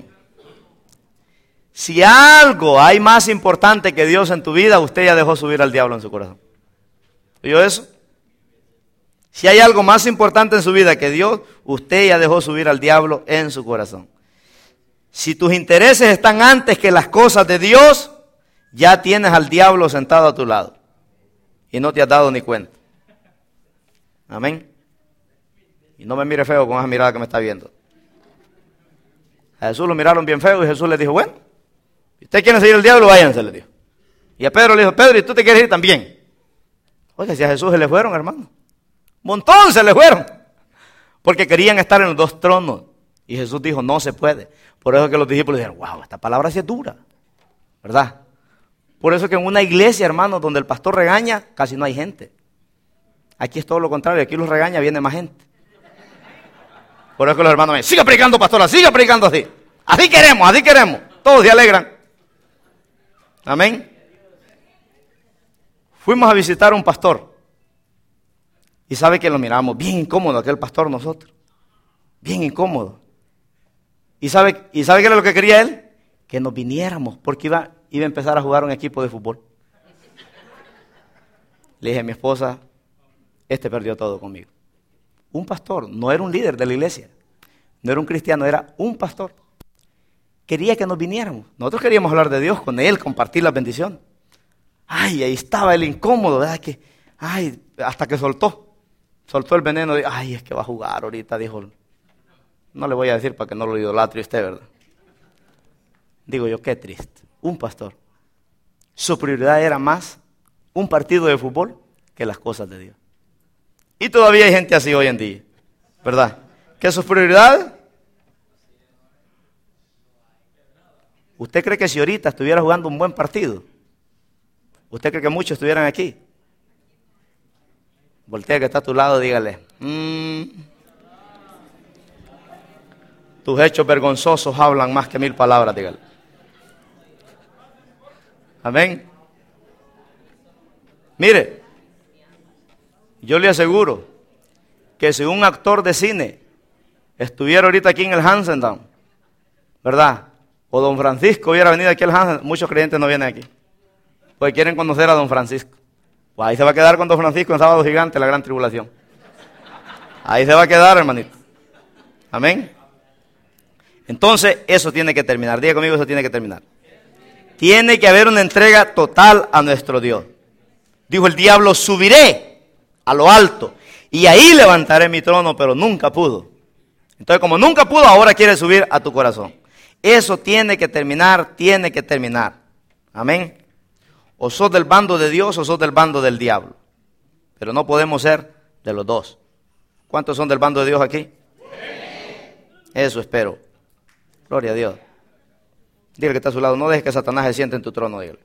Si algo hay más importante que Dios en tu vida, usted ya dejó subir al diablo en su corazón. ¿Oyó eso? Si hay algo más importante en su vida que Dios, usted ya dejó subir al diablo en su corazón. Si tus intereses están antes que las cosas de Dios, ya tienes al diablo sentado a tu lado. Y no te has dado ni cuenta. Amén. Y no me mire feo con esa mirada que me está viendo. A Jesús lo miraron bien feo y Jesús le dijo, bueno, si usted quiere seguir al diablo, váyanse, le dijo. Y a Pedro le dijo, Pedro, ¿y tú te quieres ir también? Oye, si a Jesús se le fueron, hermano. Montón se le fueron. Porque querían estar en los dos tronos. Y Jesús dijo, no se puede. Por eso que los discípulos dijeron, wow, esta palabra sí es dura. ¿Verdad? Por eso que en una iglesia, hermanos, donde el pastor regaña, casi no hay gente. Aquí es todo lo contrario, aquí los regaña, viene más gente. Por eso que los hermanos me dicen, siga predicando, pastora, siga predicando así. Así queremos, así queremos. Todos se alegran. Amén. Fuimos a visitar a un pastor. Y sabe que lo mirábamos bien incómodo aquel pastor nosotros. Bien incómodo. ¿Y sabe, ¿Y sabe qué era lo que quería él? Que nos viniéramos, porque iba, iba a empezar a jugar un equipo de fútbol. Le dije a mi esposa, este perdió todo conmigo. Un pastor, no era un líder de la iglesia, no era un cristiano, era un pastor. Quería que nos viniéramos. Nosotros queríamos hablar de Dios con él, compartir la bendición. Ay, ahí estaba el incómodo, ¿verdad? Que, ay, hasta que soltó. Soltó el veneno. De, ay, es que va a jugar ahorita, dijo. No le voy a decir para que no lo idolatre usted, ¿verdad? Digo yo, qué triste. Un pastor. Su prioridad era más un partido de fútbol que las cosas de Dios. Y todavía hay gente así hoy en día, ¿verdad? ¿Qué es su prioridad? ¿Usted cree que si ahorita estuviera jugando un buen partido, usted cree que muchos estuvieran aquí? Voltea que está a tu lado, dígale, mmm, tus hechos vergonzosos hablan más que mil palabras, dígale. Amén. Mire, yo le aseguro que si un actor de cine estuviera ahorita aquí en el Hansendam, ¿verdad? O don Francisco hubiera venido aquí al Hansendam, muchos creyentes no vienen aquí, porque quieren conocer a don Francisco. Pues ahí se va a quedar con don Francisco en Sábado Gigante, la gran tribulación. Ahí se va a quedar, hermanito. Amén. Entonces, eso tiene que terminar. Diga conmigo, eso tiene que terminar. Tiene que haber una entrega total a nuestro Dios. Dijo el diablo, subiré a lo alto y ahí levantaré mi trono, pero nunca pudo. Entonces, como nunca pudo, ahora quiere subir a tu corazón. Eso tiene que terminar, tiene que terminar. Amén. O sos del bando de Dios o sos del bando del diablo. Pero no podemos ser de los dos. ¿Cuántos son del bando de Dios aquí? Eso espero. Gloria a Dios. Dile que está a su lado, no dejes que Satanás se siente en tu trono, dígale.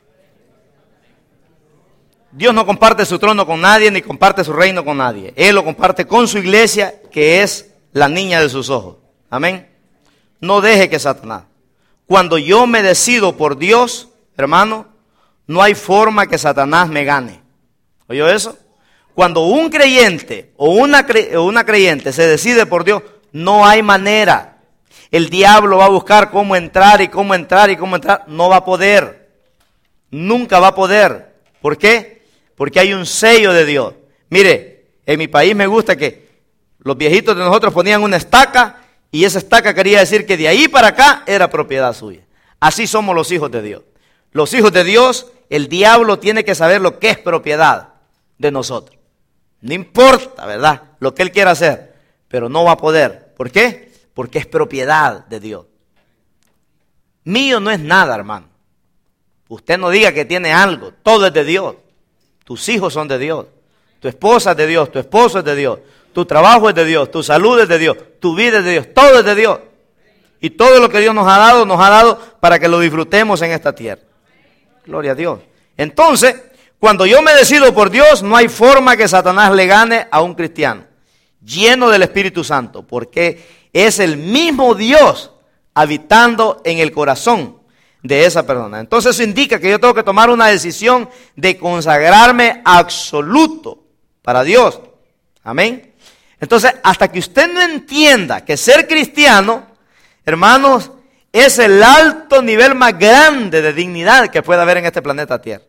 Dios no comparte su trono con nadie, ni comparte su reino con nadie. Él lo comparte con su iglesia, que es la niña de sus ojos. Amén. No deje que Satanás. Cuando yo me decido por Dios, hermano, no hay forma que Satanás me gane. ¿Oyó eso? Cuando un creyente o una, cre- o una creyente se decide por Dios, no hay manera. El diablo va a buscar cómo entrar y cómo entrar y cómo entrar. No va a poder. Nunca va a poder. ¿Por qué? Porque hay un sello de Dios. Mire, en mi país me gusta que los viejitos de nosotros ponían una estaca y esa estaca quería decir que de ahí para acá era propiedad suya. Así somos los hijos de Dios. Los hijos de Dios, el diablo tiene que saber lo que es propiedad de nosotros. No importa, ¿verdad? Lo que él quiera hacer, pero no va a poder. ¿Por qué? Porque es propiedad de Dios. Mío no es nada, hermano. Usted no diga que tiene algo, todo es de Dios. Tus hijos son de Dios, tu esposa es de Dios, tu esposo es de Dios, tu trabajo es de Dios, tu salud es de Dios, tu vida es de Dios, todo es de Dios. Y todo lo que Dios nos ha dado, nos ha dado para que lo disfrutemos en esta tierra. Gloria a Dios. Entonces, cuando yo me decido por Dios, no hay forma que Satanás le gane a un cristiano lleno del Espíritu Santo, porque es el mismo Dios habitando en el corazón de esa persona. Entonces eso indica que yo tengo que tomar una decisión de consagrarme absoluto para Dios. Amén. Entonces, hasta que usted no entienda que ser cristiano, hermanos, es el alto nivel más grande de dignidad que puede haber en este planeta Tierra.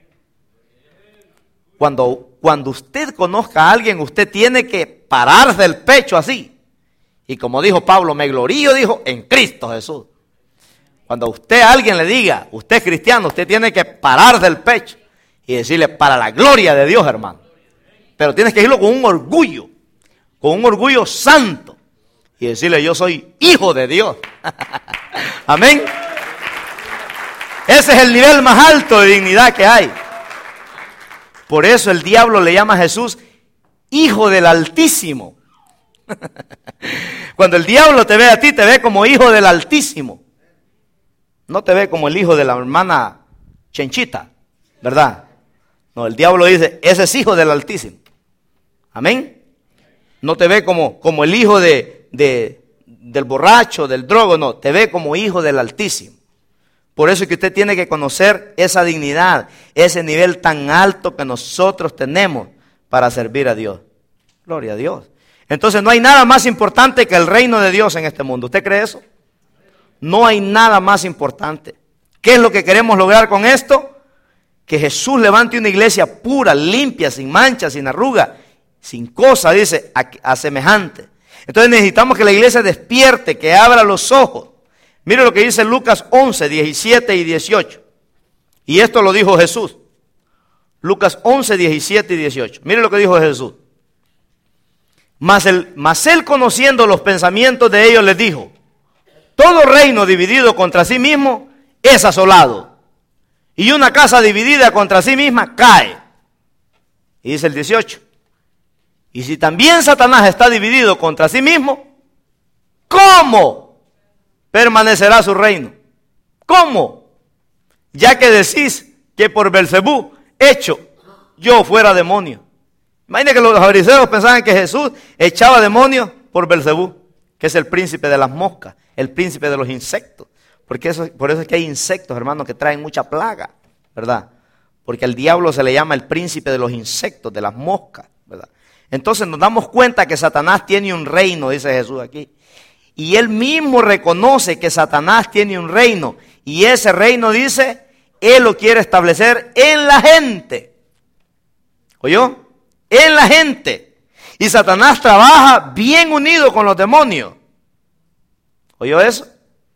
Cuando, cuando usted conozca a alguien, usted tiene que pararse del pecho así. Y como dijo Pablo, me glorío, dijo, en Cristo Jesús. Cuando usted a alguien le diga, usted es cristiano, usted tiene que parar del pecho y decirle, para la gloria de Dios, hermano. Pero tienes que decirlo con un orgullo, con un orgullo santo. Y decirle, yo soy hijo de Dios. Amén. Ese es el nivel más alto de dignidad que hay. Por eso el diablo le llama a Jesús hijo del Altísimo. Cuando el diablo te ve a ti, te ve como hijo del Altísimo. No te ve como el hijo de la hermana Chenchita, ¿verdad? No, el diablo dice, ese es hijo del Altísimo. Amén. No te ve como, como el hijo de, de, del borracho, del drogo, no, te ve como hijo del Altísimo. Por eso es que usted tiene que conocer esa dignidad, ese nivel tan alto que nosotros tenemos para servir a Dios. Gloria a Dios. Entonces no hay nada más importante que el reino de Dios en este mundo. ¿Usted cree eso? No hay nada más importante. ¿Qué es lo que queremos lograr con esto? Que Jesús levante una iglesia pura, limpia, sin mancha, sin arruga, sin cosa, dice, a, a semejante. Entonces necesitamos que la iglesia despierte, que abra los ojos. Mire lo que dice Lucas once, diecisiete y dieciocho. Y esto lo dijo Jesús. Lucas once, diecisiete y dieciocho. Mire lo que dijo Jesús. Mas, el, mas él, conociendo los pensamientos de ellos, les dijo: todo reino dividido contra sí mismo es asolado, y una casa dividida contra sí misma cae. Y dice el dieciocho. Y si también Satanás está dividido contra sí mismo, ¿cómo permanecerá su reino? ¿Cómo? Ya que decís que por Belcebú echo yo fuera demonio. Imagínate que los fariseos pensaban que Jesús echaba demonios por Belcebú, que es el príncipe de las moscas, el príncipe de los insectos. Porque eso, por eso es que hay insectos, hermanos, que traen mucha plaga, ¿verdad? Porque al diablo se le llama el príncipe de los insectos, de las moscas, ¿verdad? Entonces nos damos cuenta que Satanás tiene un reino, dice Jesús aquí. Y él mismo reconoce que Satanás tiene un reino. Y ese reino, dice, él lo quiere establecer en la gente. ¿Oyó? En la gente. Y Satanás trabaja bien unido con los demonios. ¿Oyó eso?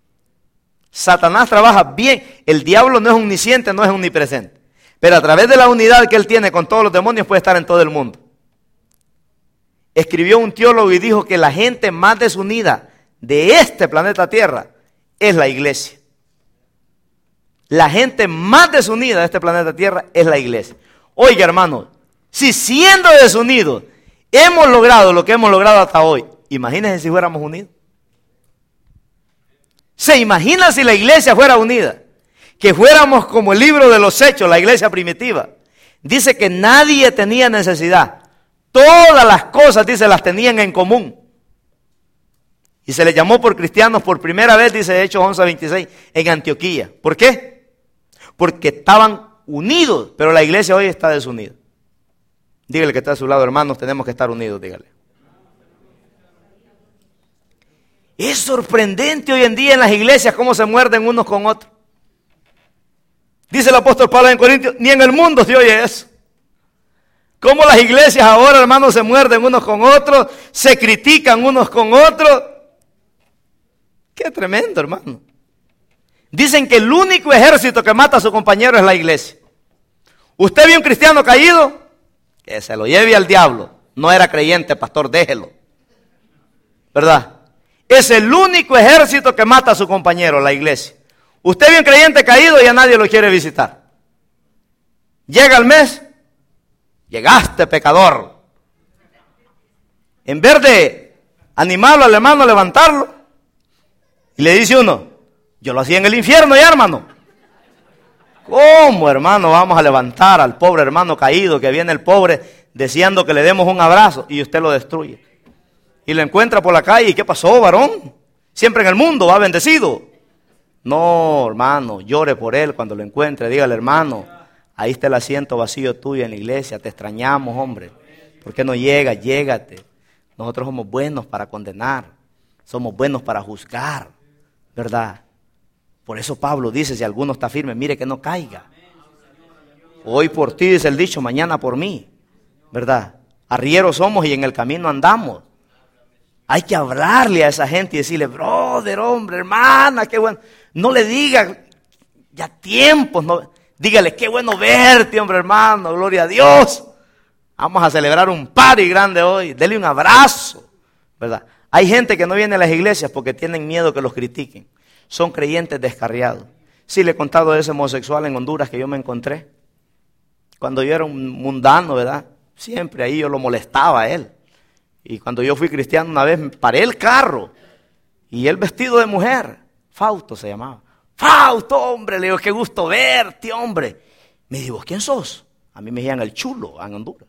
Satanás trabaja bien. El diablo no es omnisciente, no es omnipresente. Pero a través de la unidad que él tiene con todos los demonios puede estar en todo el mundo. Escribió un teólogo y dijo que la gente más desunida de este planeta Tierra es la iglesia. La gente más desunida de este planeta Tierra es la iglesia. Oiga, hermano, si siendo desunidos hemos logrado lo que hemos logrado hasta hoy, imagínense si fuéramos unidos. ¿Se imagina si la iglesia fuera unida? Que fuéramos como el libro de los Hechos, la iglesia primitiva. Dice que nadie tenía necesidad. Todas las cosas, dice, las tenían en común. Y se les llamó por cristianos por primera vez, dice Hechos once, veintiséis, en Antioquía. ¿Por qué? Porque estaban unidos, pero la iglesia hoy está desunida. Dígale que está a su lado, hermanos, tenemos que estar unidos, dígale. Es sorprendente hoy en día en las iglesias cómo se muerden unos con otros. Dice el apóstol Pablo en Corintios, ni en el mundo se oye eso. Cómo las iglesias ahora, hermanos, se muerden unos con otros, se critican unos con otros. Qué tremendo, hermano. Dicen que el único ejército que mata a su compañero es la iglesia. ¿Usted vio un cristiano caído? Que se lo lleve al diablo. No era creyente, pastor, déjelo. ¿Verdad? Es el único ejército que mata a su compañero, la iglesia. Usted vio un creyente caído y a nadie lo quiere visitar. Llega el mes, llegaste pecador. En vez de animarlo al hermano, levantarlo, y le dice uno, yo lo hacía en el infierno ya, hermano. ¿Cómo, hermano, vamos a levantar al pobre hermano caído, que viene el pobre deseando que le demos un abrazo y usted lo destruye? Y lo encuentra por la calle, ¿y qué pasó, varón? Siempre en el mundo va bendecido. No, hermano, llore por él cuando lo encuentre. Dígale, hermano, ahí está el asiento vacío tuyo en la iglesia. Te extrañamos, hombre. ¿Por qué no llegas? Llégate. Nosotros somos buenos para condenar. Somos buenos para juzgar. ¿Verdad? Por eso Pablo dice, si alguno está firme, mire que no caiga. Hoy por ti, dice el dicho, mañana por mí. ¿Verdad? Arrieros somos y en el camino andamos. Hay que hablarle a esa gente y decirle, brother, hombre, hermana, qué bueno. No le diga, ya tiempos, no, dígale, qué bueno verte, hombre, hermano, gloria a Dios. Vamos a celebrar un party grande hoy, dele un abrazo, ¿verdad? Hay gente que no viene a las iglesias porque tienen miedo que los critiquen. Son creyentes descarriados. Sí, le he contado de ese homosexual en Honduras que yo me encontré. Cuando yo era un mundano, ¿verdad? Siempre ahí yo lo molestaba a él. Y cuando yo fui cristiano una vez, paré el carro y él vestido de mujer, Fausto se llamaba. Fausto, hombre, le digo, qué gusto verte, hombre. Me dijo, ¿quién sos? A mí me decían el chulo en Honduras.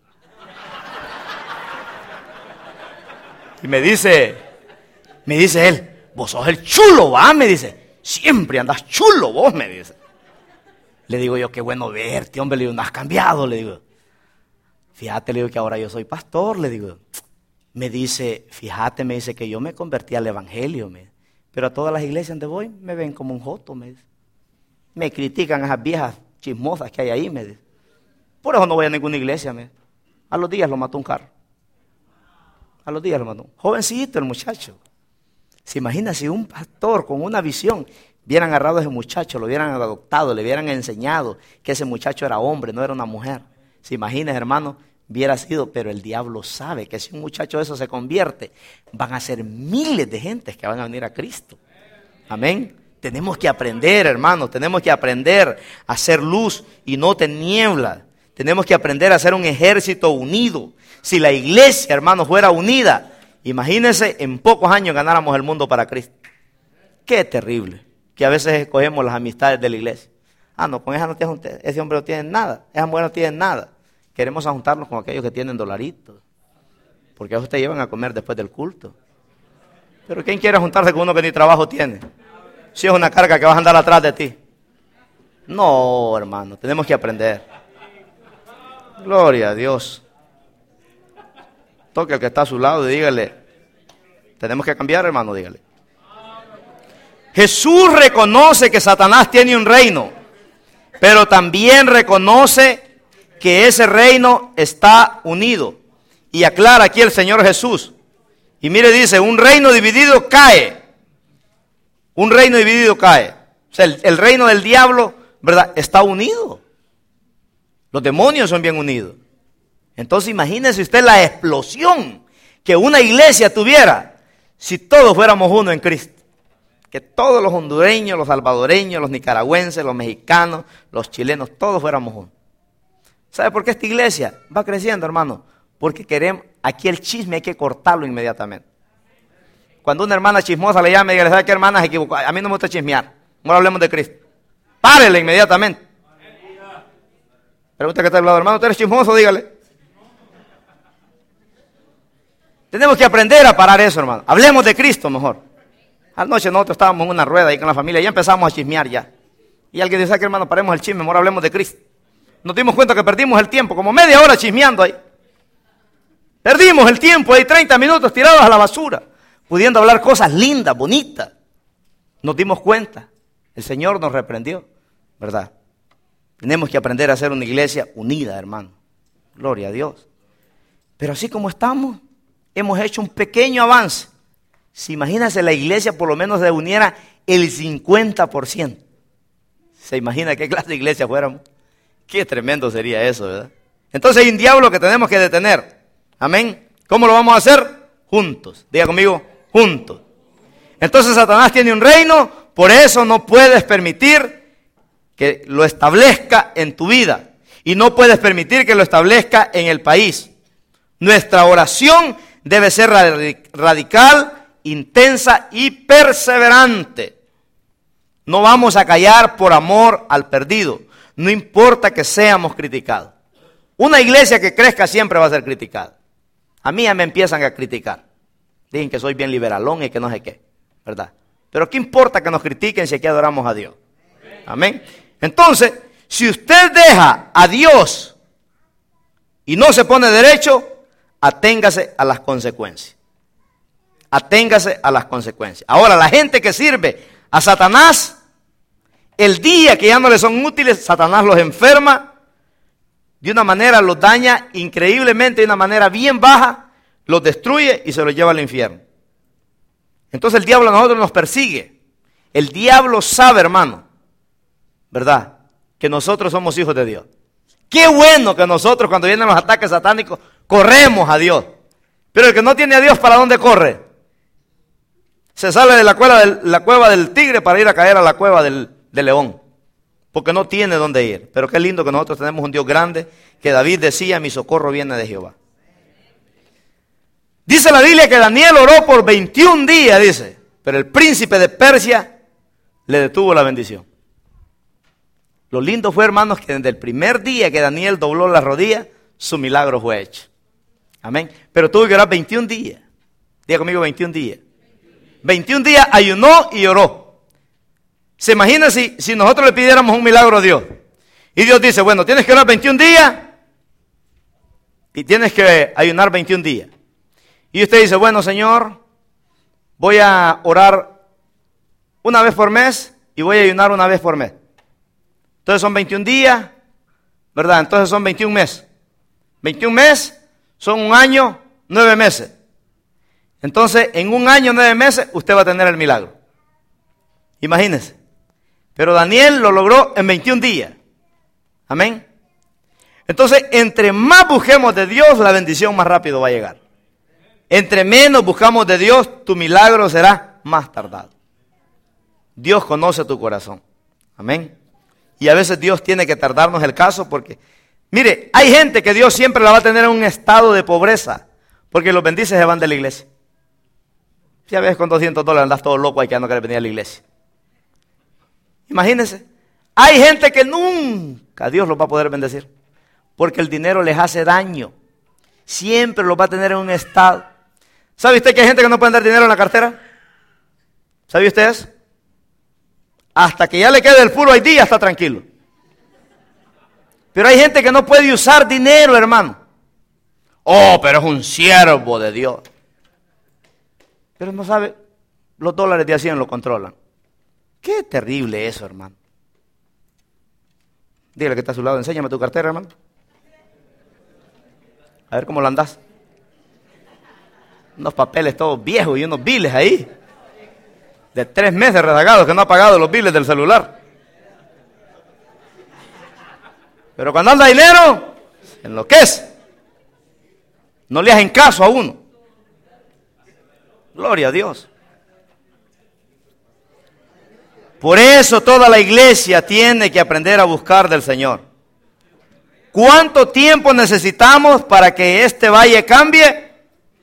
Y me dice, me dice él, vos sos el chulo, ¿va? Me dice, siempre andas chulo vos, me dice. Le digo yo, qué bueno verte, hombre, le digo, no has cambiado, le digo. Fíjate, le digo que ahora yo soy pastor, le digo. Me dice, fíjate, me dice que yo me convertí al evangelio, me, pero a todas las iglesias donde voy me ven como un joto, me dice. Me critican esas viejas chismosas que hay ahí, me dice. Por eso no voy a ninguna iglesia, me dice. A los días lo mató un carro. A los días lo mató. Jovencito el muchacho. ¿Se imagina si un pastor con una visión hubieran agarrado a ese muchacho, lo hubieran adoptado, le hubieran enseñado que ese muchacho era hombre, no era una mujer? ¿Se imagina, hermano? Hubiera sido, pero el diablo sabe que si un muchacho de eso se convierte, van a ser miles de gentes que van a venir a Cristo. Amén. Tenemos que aprender, hermanos, tenemos que aprender a hacer luz y no tinieblas. Tenemos que aprender a ser un ejército unido. Si la iglesia, hermanos, fuera unida, imagínense en pocos años ganáramos el mundo para Cristo. Qué terrible, que a veces escogemos las amistades de la iglesia. Ah, no, con esa no tiene, ese hombre no tiene nada, esa mujer no tiene nada. Queremos juntarnos con aquellos que tienen dolaritos, porque a esos te llevan a comer después del culto. Pero ¿quién quiere juntarse con uno que ni trabajo tiene? Si es una carga que vas a andar atrás de ti. No, hermano, tenemos que aprender. Gloria a Dios. Toque al que está a su lado y dígale, tenemos que cambiar, hermano, dígale. Jesús reconoce que Satanás tiene un reino, pero también reconoce que ese reino está unido. Y aclara aquí el Señor Jesús. Y mire, dice, un reino dividido cae. Un reino dividido cae. O sea, el, el reino del diablo, ¿verdad?, está unido. Los demonios son bien unidos. Entonces imagínese usted la explosión que una iglesia tuviera si todos fuéramos uno en Cristo. Que todos los hondureños, los salvadoreños, los nicaragüenses, los mexicanos, los chilenos, todos fuéramos uno. ¿Sabe por qué esta iglesia va creciendo, hermano? Porque queremos, aquí el chisme hay que cortarlo inmediatamente. Cuando una hermana chismosa le llama y le dice, ¿sabe qué, hermana? Se equivocó. A mí no me gusta chismear. No hablemos de Cristo. Párele inmediatamente. Pregunta que está al lado, hermano, ¿tú eres chismoso? Dígale. Tenemos que aprender a parar eso, hermano. Hablemos de Cristo mejor. Anoche nosotros estábamos en una rueda ahí con la familia y ya empezamos a chismear ya. Y alguien dice, ¿sabe qué, hermano? Paremos el chisme, mejor hablemos de Cristo. Nos dimos cuenta que perdimos el tiempo, como media hora chismeando ahí. Perdimos el tiempo ahí, treinta minutos tirados a la basura, pudiendo hablar cosas lindas, bonitas. Nos dimos cuenta, el Señor nos reprendió, ¿verdad? Tenemos que aprender a ser una iglesia unida, hermano. Gloria a Dios. Pero así como estamos, hemos hecho un pequeño avance. Si imagínense la iglesia por lo menos se uniera el cincuenta por ciento. ¿Se imagina qué clase de iglesia fuéramos? Qué tremendo sería eso, ¿verdad? Entonces hay un diablo que tenemos que detener. Amén. ¿Cómo lo vamos a hacer? Juntos. Diga conmigo, juntos. Entonces Satanás tiene un reino, por eso no puedes permitir que lo establezca en tu vida. Y no puedes permitir que lo establezca en el país. Nuestra oración debe ser radical, intensa y perseverante. No vamos a callar por amor al perdido. No importa que seamos criticados. Una iglesia que crezca siempre va a ser criticada. A mí ya me empiezan a criticar. Dicen que soy bien liberalón y que no sé qué, ¿verdad? Pero ¿qué importa que nos critiquen si aquí adoramos a Dios? Amén. Entonces, si usted deja a Dios y no se pone derecho, aténgase a las consecuencias. Aténgase a las consecuencias. Ahora, la gente que sirve a Satanás, el día que ya no le son útiles, Satanás los enferma, de una manera los daña increíblemente, de una manera bien baja, los destruye y se los lleva al infierno. Entonces el diablo a nosotros nos persigue. El diablo sabe, hermano, ¿verdad?, que nosotros somos hijos de Dios. Qué bueno que nosotros cuando vienen los ataques satánicos corremos a Dios. Pero el que no tiene a Dios, ¿para dónde corre? Se sale de la cueva del, la cueva del tigre para ir a caer a la cueva del, del león. porque no tiene dónde ir. Pero qué lindo que nosotros tenemos un Dios grande, que David decía, mi socorro viene de Jehová. Dice la Biblia que Daniel oró por veintiún días, dice, pero el príncipe de Persia le detuvo la bendición. Lo lindo fue, hermanos, que desde el primer día que Daniel dobló la rodilla, su milagro fue hecho. Amén. Pero tuvo que orar veintiún días. Diga conmigo veintiún días. veintiún días ayunó y oró. ¿Se imagina si, si nosotros le pidiéramos un milagro a Dios? Y Dios dice, bueno, tienes que orar veintiún días y tienes que ayunar veintiún días. Y usted dice, bueno, Señor, voy a orar una vez por mes y voy a ayunar una vez por mes. Entonces son veintiún días, ¿verdad? Entonces son veintiún meses. veintiún meses son un año, nueve meses. Entonces, en un año, nueve meses, usted va a tener el milagro. Imagínense. Pero Daniel lo logró en veintiún días. Amén. Entonces, entre más busquemos de Dios, la bendición más rápido va a llegar. Entre menos buscamos de Dios, tu milagro será más tardado. Dios conoce tu corazón. Amén. Y a veces Dios tiene que tardarnos el caso porque, mire, hay gente que Dios siempre la va a tener en un estado de pobreza, porque los bendice y se van de la iglesia. Si a veces con doscientos dólares andas todo loco, hay que no querer venir a la iglesia. Imagínense, hay gente que nunca Dios los va a poder bendecir, porque el dinero les hace daño. Siempre los va a tener en un estado. ¿Sabe usted que hay gente que no puede dar dinero en la cartera? ¿Sabe usted eso? Hasta que ya le quede el puro I D, ya está tranquilo. Pero hay gente que no puede usar dinero, hermano. Oh, pero es un siervo de Dios. Pero no sabe, los dólares de Hacienda lo controlan. Qué terrible eso, hermano. Dígale que está a su lado, enséñame tu cartera, hermano. A ver cómo lo andás. Unos papeles todos viejos y unos biles ahí. De tres meses rezagados que no ha pagado los biles del celular. Pero cuando anda dinero, se enloquece. No le hacen caso a uno. Gloria a Dios. Por eso toda la iglesia tiene que aprender a buscar del Señor. ¿Cuánto tiempo necesitamos para que este valle cambie?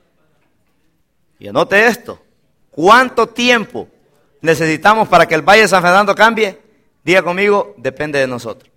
Y anote esto. ¿Cuánto tiempo necesitamos para que el Valle de San Fernando cambie? Diga conmigo, depende de nosotros.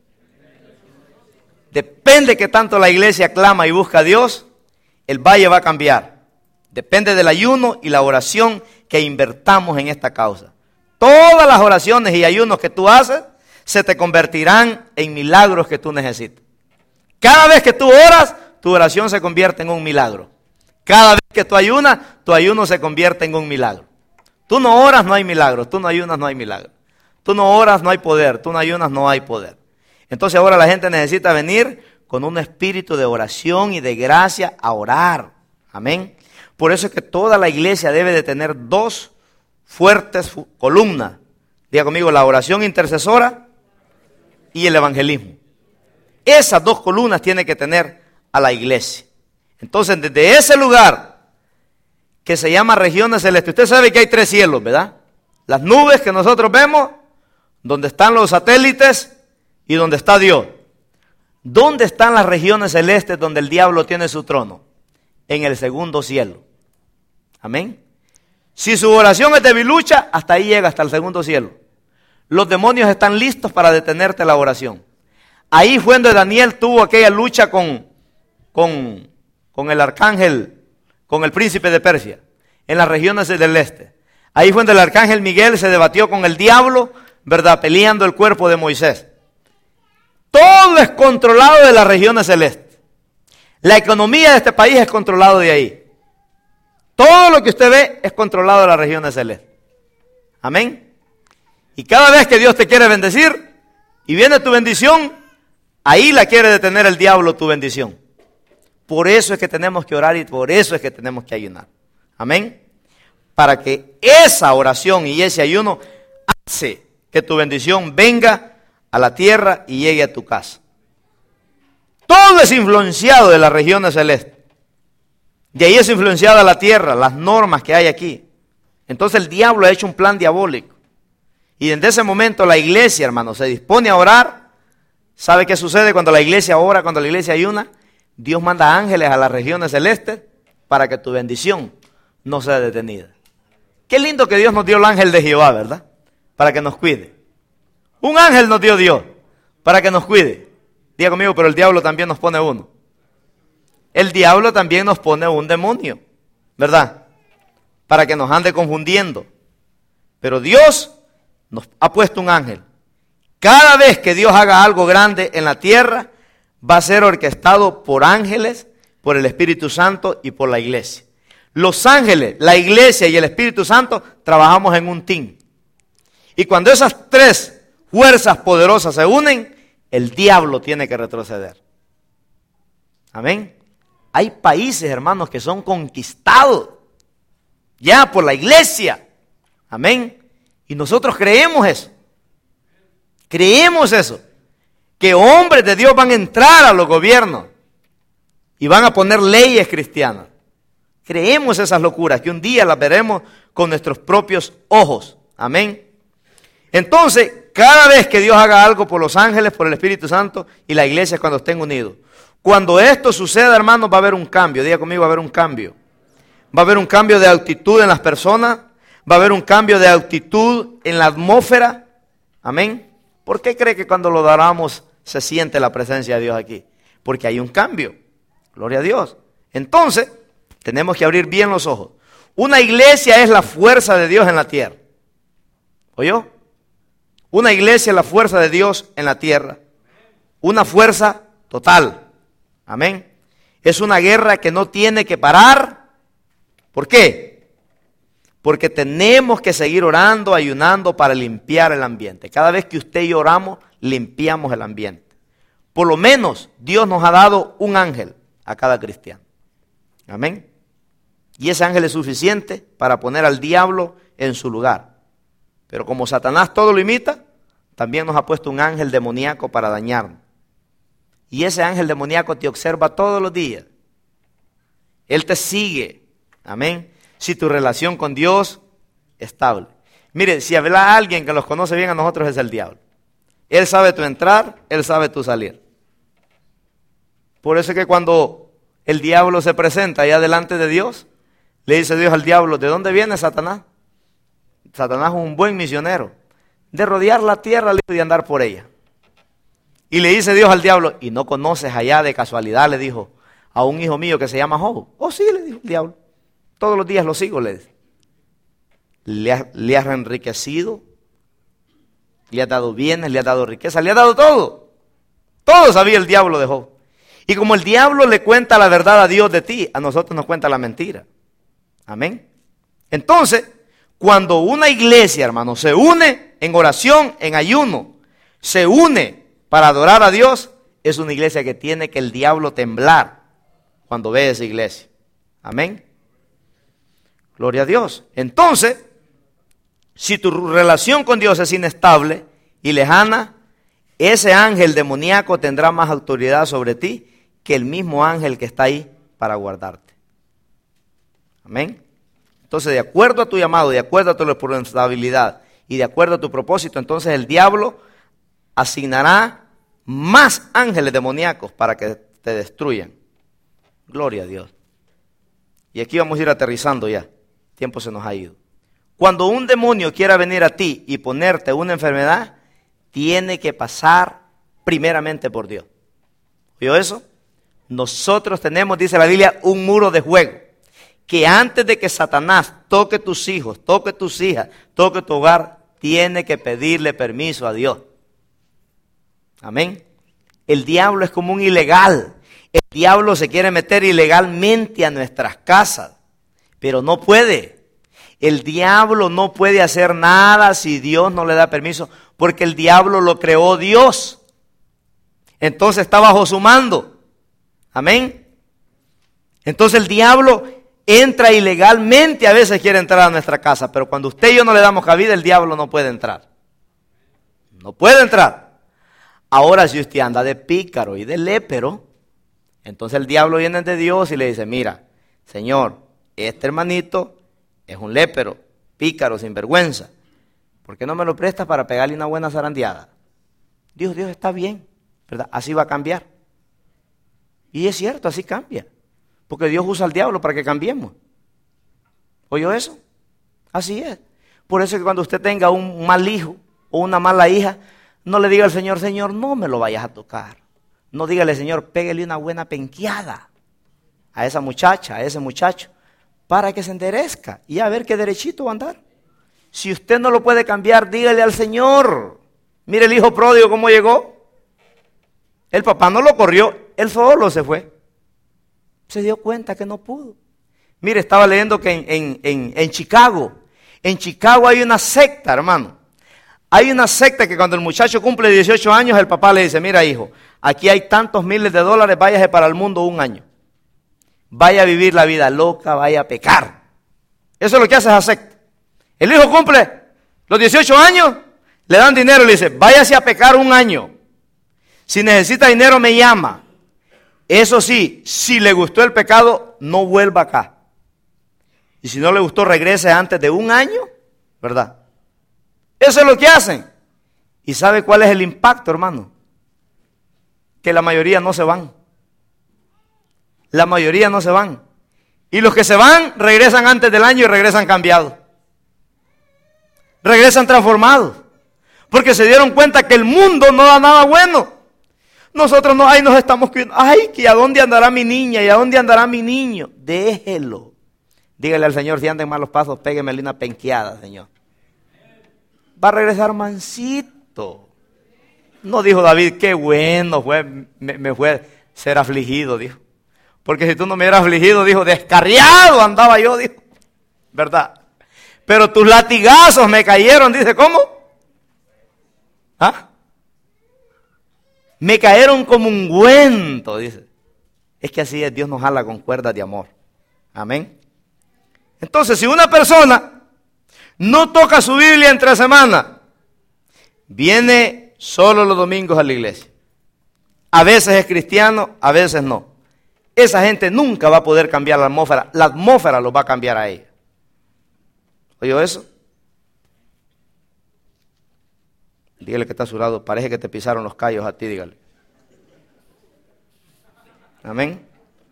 Depende que tanto la iglesia clama y busca a Dios, el valle va a cambiar. Depende del ayuno y la oración que invertamos en esta causa. Todas las oraciones y ayunos que tú haces se te convertirán en milagros que tú necesitas. Cada vez que tú oras, tu oración se convierte en un milagro. Cada vez que tú ayunas, tu ayuno se convierte en un milagro. Tú no oras, no hay milagros. Tú no ayunas, no hay milagros. Tú no oras, no hay poder. Tú no ayunas, no hay poder. Entonces ahora la gente necesita venir con un espíritu de oración y de gracia a orar. Amén. Por eso es que toda la iglesia debe de tener dos fuertes columnas. Diga conmigo, la oración intercesora y el evangelismo. Esas dos columnas tiene que tener a la iglesia. Entonces, desde ese lugar que se llama regiones celestes, usted sabe que hay tres cielos, ¿verdad? Las nubes que nosotros vemos, donde están los satélites y donde está Dios. ¿Dónde están las regiones celestes donde el diablo tiene su trono? En el segundo cielo. Amén. Si su oración es debilucha, hasta ahí llega, hasta el segundo cielo. Los demonios están listos para detenerte la oración. Ahí fue donde Daniel tuvo aquella lucha con, con, con el arcángel, con el príncipe de Persia, en las regiones del este. Ahí fue donde el arcángel Miguel se debatió con el diablo, ¿verdad? Peleando el cuerpo de Moisés. Todo es controlado de las regiones celestes. La economía de este país es controlado de ahí. Todo lo que usted ve es controlado de las regiones celestes. Amén. Y cada vez que Dios te quiere bendecir y viene tu bendición, ahí la quiere detener el diablo, tu bendición. Por eso es que tenemos que orar y por eso es que tenemos que ayunar. Amén. Para que esa oración y ese ayuno hace que tu bendición venga a la tierra y llegue a tu casa. Todo es influenciado de las regiones celestes. De ahí es influenciada la tierra, las normas que hay aquí. Entonces el diablo ha hecho un plan diabólico. y en ese momento la iglesia, hermano, se dispone a orar. ¿Sabe qué sucede cuando la iglesia ora, cuando la iglesia ayuna? Dios manda ángeles a las regiones celestes para que tu bendición no sea detenida. Qué lindo que Dios nos dio el ángel de Jehová, ¿verdad? Para que nos cuide. Un ángel nos dio Dios para que nos cuide. Diga conmigo, pero el diablo también nos pone uno. El diablo también nos pone un demonio, ¿verdad? Para que nos ande confundiendo. Pero Dios nos ha puesto un ángel. Cada vez que Dios haga algo grande en la tierra, va a ser orquestado por ángeles, por el Espíritu Santo y por la iglesia. Los ángeles, la iglesia y el Espíritu Santo trabajamos en un team. Y cuando esas tres fuerzas poderosas se unen, el diablo tiene que retroceder. Amén. Hay países, hermanos, que son conquistados ya por la iglesia. Amén. Y nosotros creemos eso. Creemos eso. Que hombres de Dios van a entrar a los gobiernos y van a poner leyes cristianas. Creemos esas locuras que un día las veremos con nuestros propios ojos. Amén. Entonces, cada vez que Dios haga algo por los ángeles, por el Espíritu Santo y la iglesia cuando estén unidos. Cuando esto suceda, hermanos, va a haber un cambio. Diga conmigo, va a haber un cambio. Va a haber un cambio de actitud en las personas. Va a haber un cambio de actitud en la atmósfera. Amén. ¿Por qué cree que cuando lo adoramos se siente la presencia de Dios aquí? Porque hay un cambio. Gloria a Dios. Entonces, tenemos que abrir bien los ojos. Una iglesia es la fuerza de Dios en la tierra. ¿Oyó? Una iglesia es la fuerza de Dios en la tierra. Una fuerza total. Amén. Es una guerra que no tiene que parar. ¿Por qué? Porque tenemos que seguir orando, ayunando para limpiar el ambiente. Cada vez que usted y yo oramos, limpiamos el ambiente. Por lo menos Dios nos ha dado un ángel a cada cristiano. Amén. Y ese ángel es suficiente para poner al diablo en su lugar. Pero como Satanás todo lo imita, también nos ha puesto un ángel demoníaco para dañarnos. Y ese ángel demoníaco te observa todos los días. Él te sigue. Amén. Si tu relación con Dios es estable. Mire, si habla alguien que los conoce bien a nosotros es el diablo. Él sabe tu entrar, él sabe tu salir. Por eso es que cuando el diablo se presenta allá delante de Dios, le dice Dios al diablo, ¿de dónde viene Satanás? Satanás es un buen misionero. De rodear la tierra y de andar por ella. Y le dice Dios al diablo, ¿y no conoces allá de casualidad? Le dijo a un hijo mío que se llama Job. Oh sí, le dijo el diablo. Todos los días lo sigo, le dice. Le has, le has enriquecido, le has dado bienes, le has dado riqueza, le has dado todo. Todo sabía el diablo de Job. Y como el diablo le cuenta la verdad a Dios de ti, a nosotros nos cuenta la mentira. Amén. Entonces, cuando una iglesia, hermano, se une en oración, en ayuno, se une para adorar a Dios, es una iglesia que tiene que el diablo temblar cuando ve esa iglesia. Amén. Gloria a Dios. Entonces, si tu relación con Dios es inestable y lejana, ese ángel demoníaco tendrá más autoridad sobre ti que el mismo ángel que está ahí para guardarte. Amén. Entonces, de acuerdo a tu llamado, de acuerdo a tu responsabilidad y de acuerdo a tu propósito, entonces el diablo asignará más ángeles demoníacos para que te destruyan. Gloria a Dios. Y aquí vamos a ir aterrizando ya. El tiempo se nos ha ido. Cuando un demonio quiera venir a ti y ponerte una enfermedad, tiene que pasar primeramente por Dios. ¿Oyó eso? Nosotros tenemos, dice la Biblia, un muro de juego. Que antes de que Satanás toque tus hijos, toque tus hijas, toque tu hogar, tiene que pedirle permiso a Dios. Amén. El diablo es como un ilegal. El diablo se quiere meter ilegalmente a nuestras casas, pero no puede. El diablo no puede hacer nada si Dios no le da permiso, porque el diablo lo creó Dios. Entonces está bajo su mando. Amén. Entonces el diablo entra ilegalmente, a veces quiere entrar a nuestra casa, pero cuando usted y yo no le damos cabida, el diablo no puede entrar. No puede entrar. Ahora, si usted anda de pícaro y de lépero, entonces el diablo viene de Dios y le dice, mira, Señor, este hermanito es un lépero, pícaro, sinvergüenza. ¿por qué no me lo prestas para pegarle una buena zarandeada? Dios, Dios está bien, ¿verdad? Así va a cambiar. Y es cierto, así cambia. Porque Dios usa al diablo para que cambiemos. ¿Oyó eso? Así es. Por eso es que cuando usted tenga un mal hijo o una mala hija, no le diga al Señor, Señor, no me lo vayas a tocar. No dígale, Señor, pégale una buena penqueada a esa muchacha, a ese muchacho, para que se enderezca y a ver qué derechito va a andar. Si usted no lo puede cambiar, dígale al Señor. Mire el hijo pródigo cómo llegó. El papá no lo corrió, él solo se fue. Se dio cuenta que no pudo. Mire, estaba leyendo que en, en, en, en Chicago, en Chicago hay una secta, hermano. Hay una secta que cuando el muchacho cumple dieciocho años, el papá le dice, mira hijo, aquí hay tantos miles de dólares, váyase para el mundo un año. Vaya a vivir la vida loca, vaya a pecar. Eso es lo que hace esa secta. El hijo cumple los dieciocho años, le dan dinero y le dice, váyase a pecar un año. Si necesita dinero me llama. Eso sí, si le gustó el pecado, no vuelva acá. Y si no le gustó, regrese antes de un año, ¿verdad? Eso es lo que hacen. ¿Y sabe cuál es el impacto, hermano? Que la mayoría no se van. La mayoría no se van. Y los que se van, regresan antes del año y regresan cambiados. Regresan transformados. Porque se dieron cuenta que el mundo no da nada bueno. Nosotros no, ay, nos estamos cuidando. Ay, que a dónde andará mi niña y a dónde andará mi niño. Déjelo. Dígale al Señor, si anda en malos pasos, péguemele una penqueada, Señor. Va a regresar mansito. No dijo David, qué bueno fue, me, me fue ser afligido, dijo. Porque si tú no me hubieras afligido, dijo, descarriado andaba yo, dijo. ¿Verdad? Pero tus latigazos me cayeron, dice, ¿cómo? ¿Ah? Me cayeron como ungüento, dice. Es que así es, Dios nos jala con cuerdas de amor. Amén. Entonces, si una persona no toca su Biblia entre semana, viene solo los domingos a la iglesia. A veces es cristiano, a veces no. Esa gente nunca va a poder cambiar la atmósfera. La atmósfera lo va a cambiar a ella. ¿Oyó eso? Dígale que está a su lado, parece que te pisaron los callos a ti, dígale. Amén.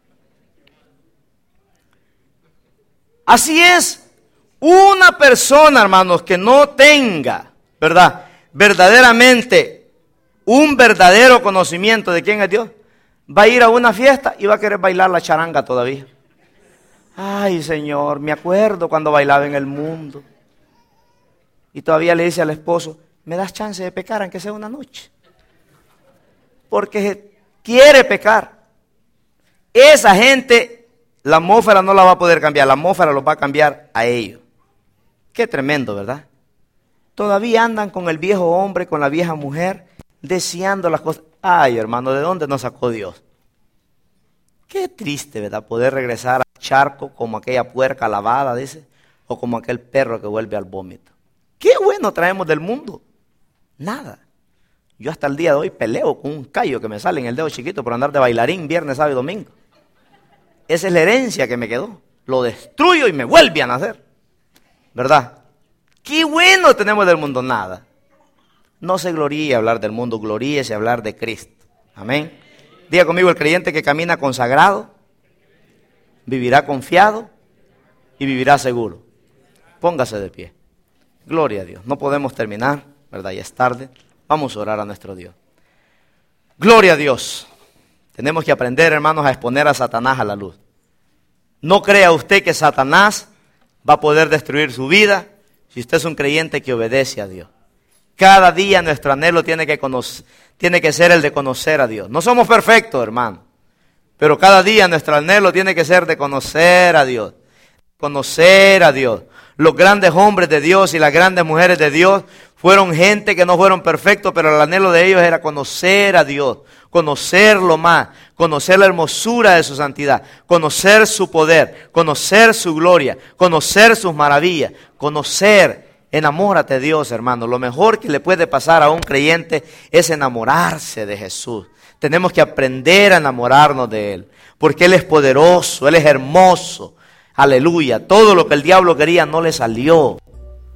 Así es. Una persona, hermanos, que no tenga, ¿verdad?, verdaderamente un verdadero conocimiento de quién es Dios, va a ir a una fiesta y va a querer bailar la charanga todavía. Ay, Señor, me acuerdo cuando bailaba en el mundo. Y todavía le dice al esposo, ¿me das chance de pecar aunque sea una noche? Porque quiere pecar. Esa gente, la atmósfera no la va a poder cambiar, la atmósfera los va a cambiar a ellos. Qué tremendo, ¿verdad? Todavía andan con el viejo hombre, con la vieja mujer, deseando las cosas. Ay, hermano, ¿de dónde nos sacó Dios? Qué triste, ¿verdad? Poder regresar al charco como aquella puerca lavada, dice, o como aquel perro que vuelve al vómito. ¿Qué bueno traemos del mundo? Nada. Yo hasta el día de hoy peleo con un callo que me sale en el dedo chiquito por andar de bailarín viernes, sábado y domingo. Esa es la herencia que me quedó. Lo destruyo y me vuelve a nacer. ¿Verdad? ¿Qué bueno tenemos del mundo? Nada. No se gloríe hablar del mundo, gloríese hablar de Cristo. Amén. Diga conmigo, el creyente que camina consagrado, vivirá confiado y vivirá seguro. Póngase de pie. Gloria a Dios. No podemos terminar, ¿verdad? Ya es tarde. Vamos a orar a nuestro Dios. Gloria a Dios. Tenemos que aprender, hermanos, a exponer a Satanás a la luz. No crea usted que Satanás va a poder destruir su vida si usted es un creyente que obedece a Dios. Cada día nuestro anhelo tiene que, conocer, tiene que ser el de conocer a Dios. No somos perfectos, hermano, pero cada día nuestro anhelo tiene que ser de conocer a Dios. Conocer a Dios. Los grandes hombres de Dios y las grandes mujeres de Dios fueron gente que no fueron perfectos, pero el anhelo de ellos era conocer a Dios, conocerlo más, conocer la hermosura de su santidad, conocer su poder, conocer su gloria, conocer sus maravillas, conocer. Enamórate de Dios, hermano. Lo mejor que le puede pasar a un creyente es enamorarse de Jesús. Tenemos que aprender a enamorarnos de Él, porque Él es poderoso, Él es hermoso. Aleluya. Todo lo que el diablo quería no le salió.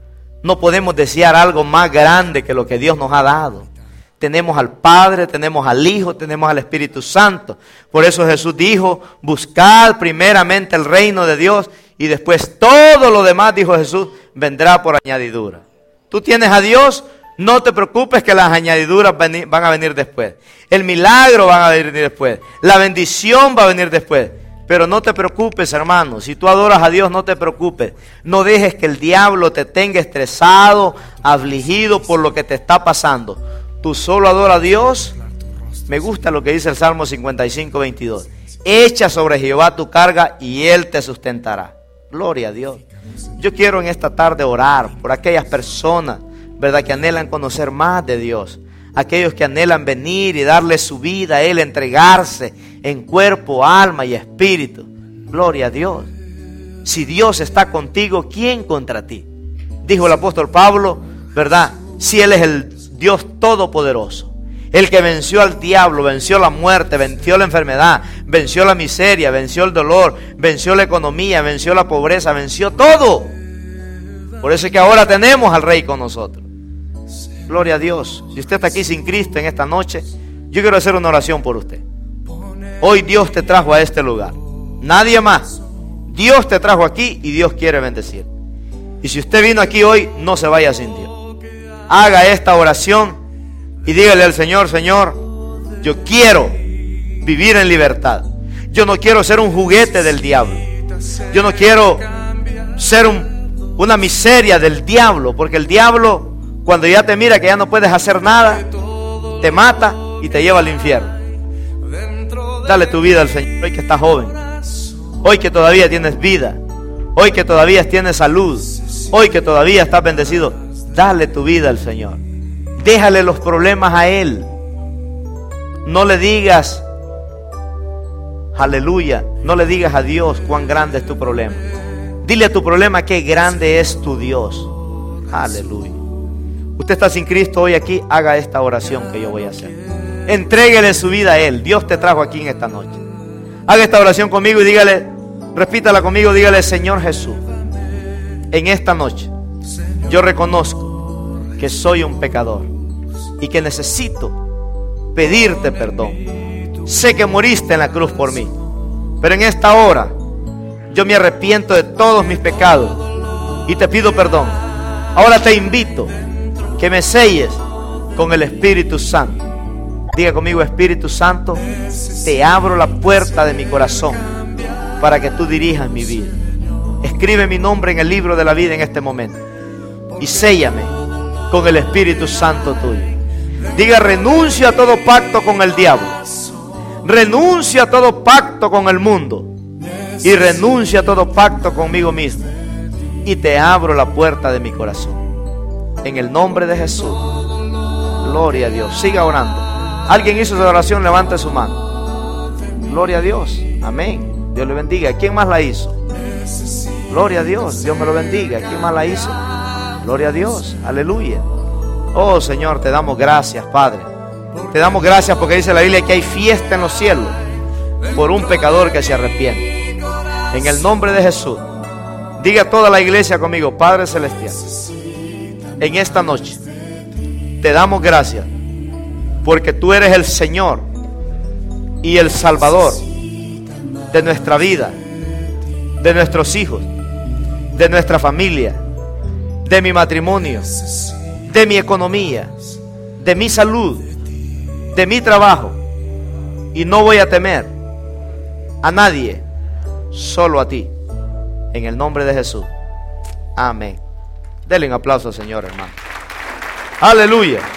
No podemos desear algo más grande que lo que Dios nos ha dado. Tenemos al Padre, tenemos al Hijo, tenemos al Espíritu Santo. Por eso Jesús dijo, buscad primeramente el reino de Dios y después todo lo demás, dijo Jesús, vendrá por añadidura. Tú tienes a Dios, no te preocupes que las añadiduras van a venir después. El milagro va a venir después. La bendición va a venir después. Pero no te preocupes, hermano. Si tú adoras a Dios, no te preocupes. No dejes que el diablo te tenga estresado, afligido por lo que te está pasando. Tú solo adora a Dios. Me gusta lo que dice el Salmo cincuenta y cinco, veintidós. Echa sobre Jehová tu carga y Él te sustentará. Gloria a Dios. Yo quiero en esta tarde orar por aquellas personas, ¿verdad?, que anhelan conocer más de Dios. Aquellos que anhelan venir y darle su vida a Él, entregarse en cuerpo, alma y espíritu. Gloria a Dios. Si Dios está contigo, ¿quién contra ti? Dijo el apóstol Pablo, ¿verdad? Si Él es el Dios todopoderoso, el que venció al diablo, venció la muerte, venció la enfermedad, venció la miseria, venció el dolor, venció la economía, venció la pobreza, venció todo. Por eso es que ahora tenemos al Rey con nosotros. Gloria a Dios. Si usted está aquí sin Cristo en esta noche, yo quiero hacer una oración por usted. Hoy Dios te trajo a este lugar, nadie más. Dios te trajo aquí y Dios quiere bendecir. Y si usted vino aquí hoy, no se vaya sin Dios. Haga esta oración y dígale al Señor: Señor, yo quiero vivir en libertad. Yo no quiero ser un juguete del diablo. Yo no quiero ser un, una miseria del diablo, porque el diablo, cuando ya te mira que ya no puedes hacer nada, te mata y te lleva al infierno. Dale tu vida al Señor hoy que estás joven, hoy que todavía tienes vida, hoy que todavía tienes salud, hoy que todavía estás bendecido. Dale tu vida al Señor. Déjale los problemas a Él. No le digas, aleluya, no le digas a Dios cuán grande es tu problema. Dile a tu problema qué grande es tu Dios. Aleluya. Usted está sin Cristo hoy aquí, haga esta oración que yo voy a hacer. Entréguele su vida a Él. Dios te trajo aquí en esta noche. Haga esta oración conmigo y dígale, repítala conmigo, dígale: Señor Jesús, en esta noche yo reconozco que soy un pecador y que necesito pedirte perdón. Sé que moriste en la cruz por mí, pero en esta hora yo me arrepiento de todos mis pecados y te pido perdón. Ahora te invito que me selles con el Espíritu Santo. Diga conmigo: Espíritu Santo, te abro la puerta de mi corazón para que tú dirijas mi vida. Escribe mi nombre en el libro de la vida en este momento y séllame con el Espíritu Santo tuyo. Diga: renuncio a todo pacto con el diablo, renuncio a todo pacto con el mundo y renuncio a todo pacto conmigo mismo, y te abro la puerta de mi corazón en el nombre de Jesús. Gloria a Dios. Siga orando. Alguien hizo esa oración, levante su mano. Gloria a Dios. Amén. Dios le bendiga. ¿Quién más la hizo? Gloria a Dios. Dios me lo bendiga. ¿Quién más la hizo? Gloria a Dios. Aleluya. Oh Señor, te damos gracias, Padre. Te damos gracias porque dice la Biblia que hay fiesta en los cielos por un pecador que se arrepiente. En el nombre de Jesús, diga toda la iglesia conmigo: Padre Celestial, en esta noche te damos gracias porque tú eres el Señor y el Salvador de nuestra vida, de nuestros hijos, de nuestra familia, de mi matrimonio, de mi economía, de mi salud, de mi trabajo. Y no voy a temer a nadie, solo a ti. En el nombre de Jesús. Amén. Denle un aplauso al Señor, hermano. Aleluya.